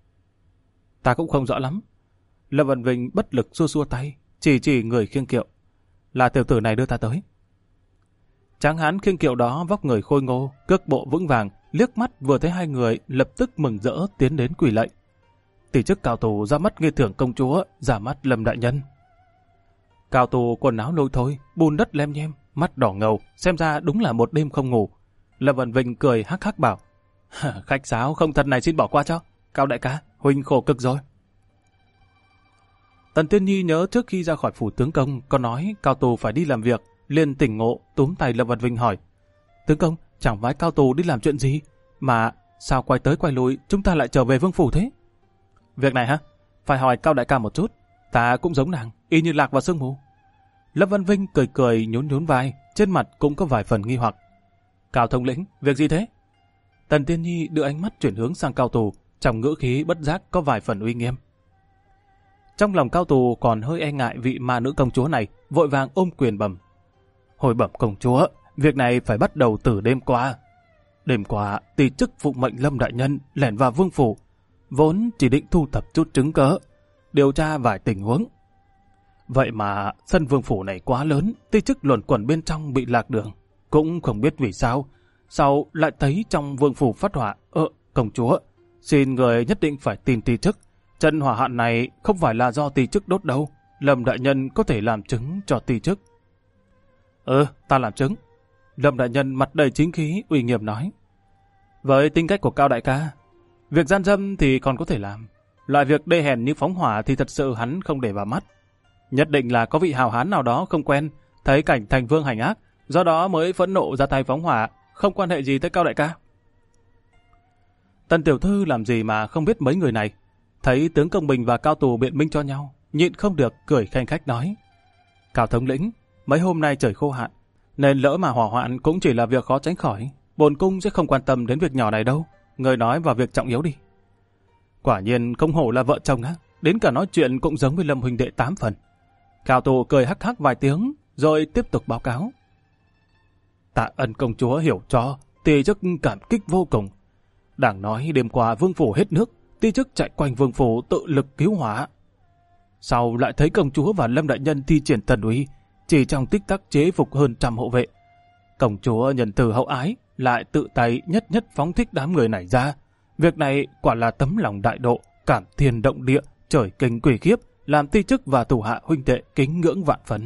Ta cũng không rõ lắm. Lâm Văn Vinh bất lực xua xua tay, chỉ người khiêng kiệu. Là tiểu tử này đưa ta tới. Tráng hán khiêng kiệu đó vóc người khôi ngô, cước bộ vững vàng, liếc mắt vừa thấy hai người lập tức mừng rỡ tiến đến quỳ lạy. tỷ chức cao tù ra mắt nghe thưởng công chúa, ra mắt Lâm đại nhân. Cao tù quần áo lôi thôi, bùn đất lem nhem, mắt đỏ ngầu, xem ra đúng là một đêm không ngủ. Lâm Vân Vinh cười hắc hắc bảo, khách sáo không thật này xin bỏ qua cho. Cao đại ca, huynh khổ cực rồi. Tần Tiên Nhi nhớ trước khi ra khỏi phủ tướng công có nói cao tù phải đi làm việc, liền tỉnh ngộ túm tay Lâm Vân Vinh hỏi, tướng công, chẳng phải cao tù đi làm chuyện gì, mà sao quay tới quay lui chúng ta lại trở về vương phủ thế? Việc này hả? Phải hỏi Cao đại ca một chút, ta cũng giống nàng, y như lạc vào sương mù. Lâm Vân Vinh cười cười nhún nhún vai, trên mặt cũng có vài phần nghi hoặc. Cao thống lĩnh, việc gì thế? Tần Tiên Nhi đưa ánh mắt chuyển hướng sang cao tù, trong ngữ khí bất giác có vài phần uy nghiêm. Trong lòng cao tù còn hơi e ngại vị ma nữ công chúa này, vội vàng ôm quyền bẩm. Hồi bẩm công chúa, việc này phải bắt đầu từ đêm qua. Đêm qua, tỷ chức phụng mệnh Lâm đại nhân lẻn vào vương phủ, vốn chỉ định thu thập chút chứng cớ, điều tra vài tình huống. Vậy mà sân vương phủ này quá lớn, tỷ chức luẩn quẩn bên trong bị lạc đường, cũng không biết vì sao. Sau lại thấy trong vương phủ phát hỏa, công chúa, xin người nhất định phải tìm tỷ chức. Trận hỏa hoạn này không phải là do tỷ chức đốt đâu, Lâm đại nhân có thể làm chứng cho tỷ chức. Ta làm chứng. Lâm đại nhân mặt đầy chính khí, uy nghiêm nói. Với tính cách của Cao đại ca, việc gian dâm thì còn có thể làm. Loại việc đê hèn như phóng hỏa thì thật sự hắn không để vào mắt. Nhất định là có vị hào hán nào đó không quen, thấy cảnh thành vương hành ác, do đó mới phẫn nộ ra tay phóng hỏa, không quan hệ gì tới Cao đại ca. Tần tiểu thư làm gì mà không biết mấy người này. Thấy tướng công bình và cao tù biện minh cho nhau, nhịn không được cười khanh khách nói. Cao thống lĩnh, mấy hôm nay trời khô hạn, nên lỡ mà hỏa hoạn cũng chỉ là việc khó tránh khỏi. Bổn cung sẽ không quan tâm đến việc nhỏ này đâu. Người nói vào việc trọng yếu đi. Quả nhiên không hổ là vợ chồng á, đến cả nói chuyện cũng giống với Lâm huynh đệ 8 phần. Cao tù cười hắc hắc vài tiếng, rồi tiếp tục báo cáo. Tạ ân công chúa hiểu cho, tỷ chức cảm kích vô cùng. Đảng nói đêm qua vương phủ hết nước, tỷ chức chạy quanh vương phủ tự lực cứu hỏa. Sau lại thấy công chúa và Lâm đại nhân thi triển thần uy, chỉ trong tích tắc chế phục hơn 100 hộ vệ. Công chúa nhân từ hậu ái, lại tự tay nhất nhất phóng thích đám người này ra. Việc này quả là tấm lòng đại độ, cảm thiên động địa, trời kinh quỷ khiếp, làm tỷ chức và thủ hạ huynh đệ kính ngưỡng vạn phần.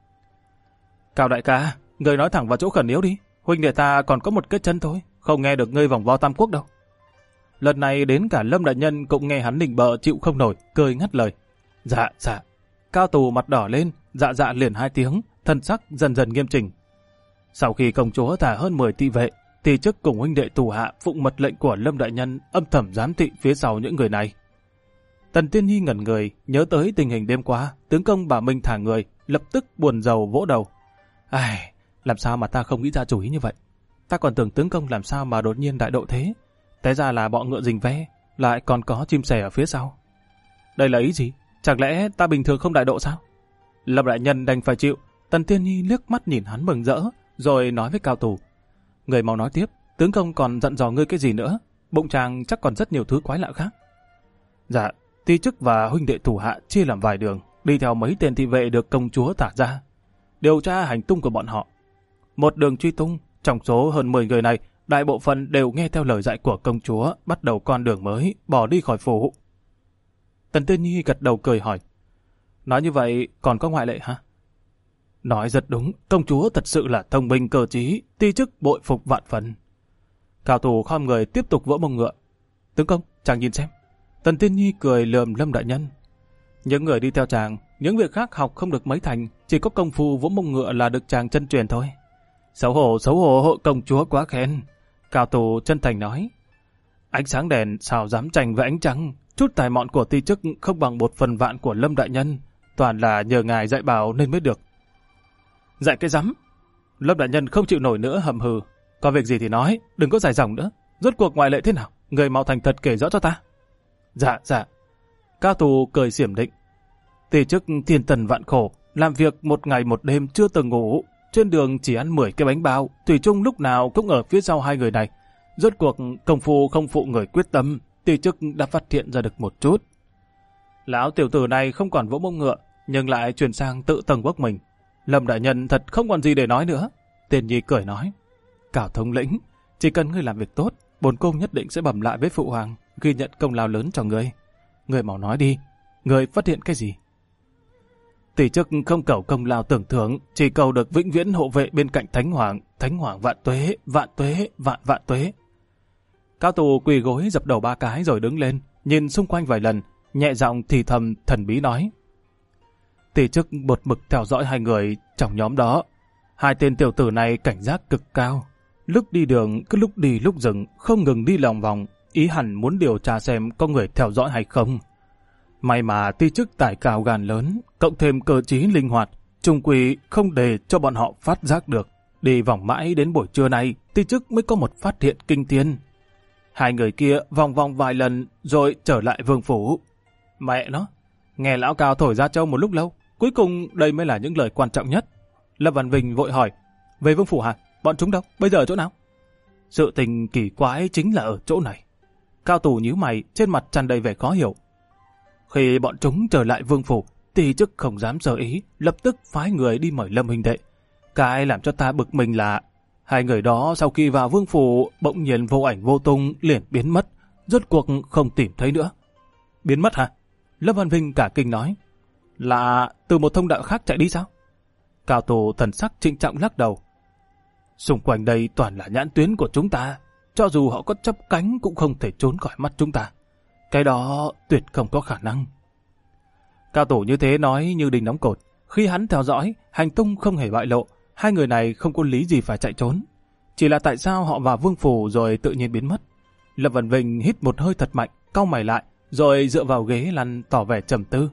Cao đại ca, người nói thẳng vào chỗ khẩn yếu đi. Huynh đệ ta còn có một cái chân thôi, không nghe được ngươi vòng vo tam quốc đâu. Lần này đến cả Lâm đại nhân cũng nghe hắn nịnh bợ chịu không nổi, cười ngắt lời. Dạ. Cao tù mặt đỏ lên, dạ liền 2 tiếng, thân sắc dần dần nghiêm chỉnh. Sau khi công chúa thả hơn 10 thị vệ, tỷ chức cùng huynh đệ tù hạ phụng mật lệnh của Lâm đại nhân âm thầm giám thị phía sau những người này. Tần Tiên Nhi ngẩn người, nhớ tới tình hình đêm qua, tướng công bà Minh thả người, lập tức buồn rầu vỗ đầu. Ai, làm sao mà ta không nghĩ ra chủ ý như vậy? Ta còn tưởng tướng công làm sao mà đột nhiên đại độ thế. Té ra là bọ ngựa rình ve, lại còn có chim sẻ ở phía sau. Đây là ý gì? Chẳng lẽ ta bình thường không đại độ sao? Lâm đại nhân đành phải chịu. Tần Tiên Nhi liếc mắt nhìn hắn mừng rỡ, rồi nói với cao tù. Người mau nói tiếp, tướng công còn dặn dò ngươi cái gì nữa? Bụng chàng chắc còn rất nhiều thứ quái lạ khác. Dạ, tỷ chức và huynh đệ thủ hạ chia làm vài đường, đi theo mấy tên thị vệ được công chúa thả ra, điều tra hành tung của bọn họ. Một đường truy tung, trong số hơn 10 người này, đại bộ phận đều nghe theo lời dạy của công chúa, bắt đầu con đường mới, bỏ đi khỏi phủ. Tần Tiên Nhi gật đầu cười hỏi. Nói như vậy còn có ngoại lệ hả? Nói rất đúng, công chúa thật sự là thông minh cơ trí, tỷ chức bội phục vạn phần. Cao tù khom người tiếp tục vỗ mông ngựa. Tướng công, chàng nhìn xem. Tần Tiên Nhi cười lườm Lâm đại nhân. Những người đi theo chàng, những việc khác học không được mấy thành, chỉ có công phu vỗ mông ngựa là được chàng chân truyền thôi. Xấu hổ, công chúa quá khen. Cao tù chân thành nói. Ánh sáng đèn sao dám tranh với ánh trăng, chút tài mọn của tỷ chức không bằng 1/1000 của Lâm đại nhân, toàn là nhờ ngài dạy bảo nên mới được. Dạy cái rắm. Lâm đại nhân không chịu nổi nữa hầm hừ. Có việc gì thì nói, đừng có dài dòng nữa. Rốt cuộc ngoại lệ thế nào? Người mau thành thật kể rõ cho ta. Dạ. Cao tù cười xiểm định. Tỷ chức thiên tần vạn khổ, làm việc 1 ngày 1 đêm chưa từng ngủ. Trên đường chỉ ăn 10 cái bánh bao, thủy chung lúc nào cũng ở phía sau 2 người này. Rốt cuộc công phu không phụ người quyết tâm, tỷ chức đã phát hiện ra được một chút. Lão tiểu tử này không còn vỗ mông ngựa, nhưng lại chuyển sang tự tầng bốc mình. Lâm đại nhân thật không còn gì để nói nữa. Tiên Nhi cười nói. Cao thống lĩnh, chỉ cần ngươi làm việc tốt, bổn cung nhất định sẽ bẩm lại với phụ hoàng, ghi nhận công lao lớn cho ngươi. Người mau nói đi, người phát hiện cái gì? Tỷ chức không cầu công lao tưởng thưởng, chỉ cầu được vĩnh viễn hộ vệ bên cạnh Thánh Hoàng vạn tuế, vạn tuế, vạn vạn tuế. Cao tù quỳ gối dập đầu 3 cái rồi đứng lên, nhìn xung quanh vài lần, nhẹ giọng thì thầm thần bí nói. Tỷ chức một mực theo dõi 2 người trong nhóm đó. 2 tên tiểu tử này cảnh giác cực cao. Lúc đi đường cứ lúc đi lúc dừng, không ngừng đi lòng vòng, ý hẳn muốn điều tra xem có người theo dõi hay không. May mà tỷ chức tài cao gan lớn, cộng thêm cơ trí linh hoạt, trung quy không để cho bọn họ phát giác được. Đi vòng mãi đến buổi trưa này, tỷ chức mới có một phát hiện kinh thiên. 2 người kia vòng vòng vài lần rồi trở lại vương phủ. Mẹ nó, nghe lão Cao thổi ra trâu một lúc lâu, cuối cùng đây mới là những lời quan trọng nhất. Lâm Văn Vinh vội hỏi, về vương phủ hả? Bọn chúng đâu? Bây giờ ở chỗ nào? Sự tình kỳ quái chính là ở chỗ này. Cao tù nhíu mày, trên mặt tràn đầy vẻ khó hiểu. Khi bọn chúng trở lại vương phủ, tỷ chức không dám sơ ý, lập tức phái người đi mời Lâm huynh đệ. Cái làm cho ta bực mình là 2 người đó sau khi vào vương phủ bỗng nhiên vô ảnh vô tung liền biến mất, rốt cuộc không tìm thấy nữa. Biến mất hả? Lâm Văn Vinh cả kinh nói. Là từ một thông đạo khác chạy đi sao? Cao tù thần sắc trịnh trọng lắc đầu. Xung quanh đây toàn là nhãn tuyến của chúng ta, cho dù họ có chắp cánh cũng không thể trốn khỏi mắt chúng ta. Cái đó tuyệt không có khả năng. Cao tù như thế nói như đinh đóng cột. Khi hắn theo dõi, hành tung không hề bại lộ, 2 người này không có lý gì phải chạy trốn. Chỉ là tại sao họ vào vương phủ rồi tự nhiên biến mất? Lâm Văn Vinh hít một hơi thật mạnh, cau mày lại, rồi dựa vào ghế lăn tỏ vẻ trầm tư.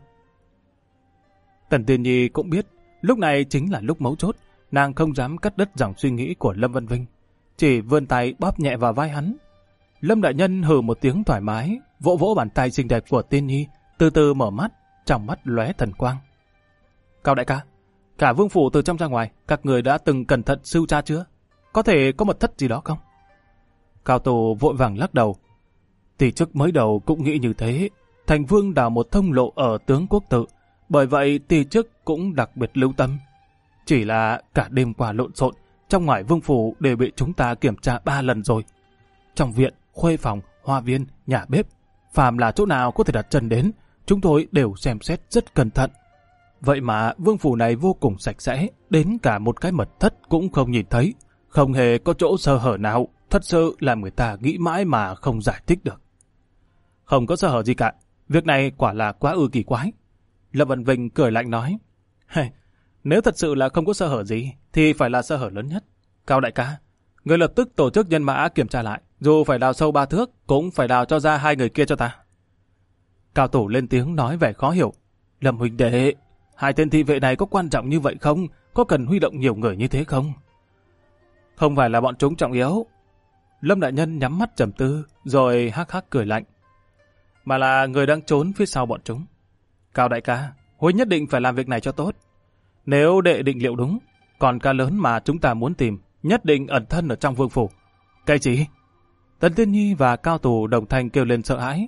Tần Tiên Nhi cũng biết, lúc này chính là lúc mấu chốt, nàng không dám cắt đứt dòng suy nghĩ của Lâm Văn Vinh, chỉ vươn tay bóp nhẹ vào vai hắn. Lâm đại nhân hừ một tiếng thoải mái, vỗ vỗ bàn tay xinh đẹp của Tiên Nhi, từ từ mở mắt, trong mắt lóe thần quang. Cao đại ca, cả vương phủ từ trong ra ngoài, các người đã từng cẩn thận sưu tra chưa? Có thể có mật thất gì đó không? Cao tù vội vàng lắc đầu. Tỷ chức mới đầu cũng nghĩ như thế, thành vương đào một thông lộ ở tướng quốc tự, bởi vậy tỷ chức cũng đặc biệt lưu tâm. Chỉ là cả đêm qua lộn xộn, trong ngoài vương phủ đều bị chúng ta kiểm tra 3 lần rồi. Trong viện, khuê phòng, hoa viên, nhà bếp, phàm là chỗ nào có thể đặt chân đến, chúng tôi đều xem xét rất cẩn thận. Vậy mà vương phủ này vô cùng sạch sẽ, đến cả một cái mật thất cũng không nhìn thấy, không hề có chỗ sơ hở nào, thật sự làm người ta nghĩ mãi mà không giải thích được. Không có sơ hở gì cả, việc này quả là quá kỳ quái. Lâm Văn Vinh cười lạnh nói, nếu thật sự là không có sơ hở gì, thì phải là sơ hở lớn nhất. Cao đại ca, người lập tức tổ chức nhân mã kiểm tra lại, dù phải đào sâu 3 thước, cũng phải đào cho ra 2 người kia cho ta. Cao Tổ lên tiếng nói vẻ khó hiểu. Lâm huynh đệ, 2 tên thị vệ này có quan trọng như vậy không? Có cần huy động nhiều người như thế không? Không phải là bọn chúng trọng yếu. Lâm đại nhân nhắm mắt trầm tư, rồi hắc hắc cười lạnh. Mà là người đang trốn phía sau bọn chúng. Cao đại ca, huynh nhất định phải làm việc này cho tốt. Nếu đệ định liệu đúng, còn ca lớn mà chúng ta muốn tìm, nhất định ẩn thân ở trong vương phủ. Cái gì? Tần Tiên Nhi và Cao Tù đồng thanh kêu lên sợ hãi.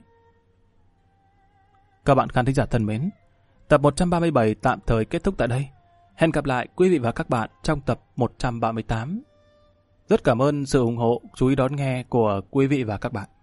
Các bạn khán thính giả thân mến, tập 137 tạm thời kết thúc tại đây. Hẹn gặp lại quý vị và các bạn trong tập 138. Rất cảm ơn sự ủng hộ, chú ý đón nghe của quý vị và các bạn.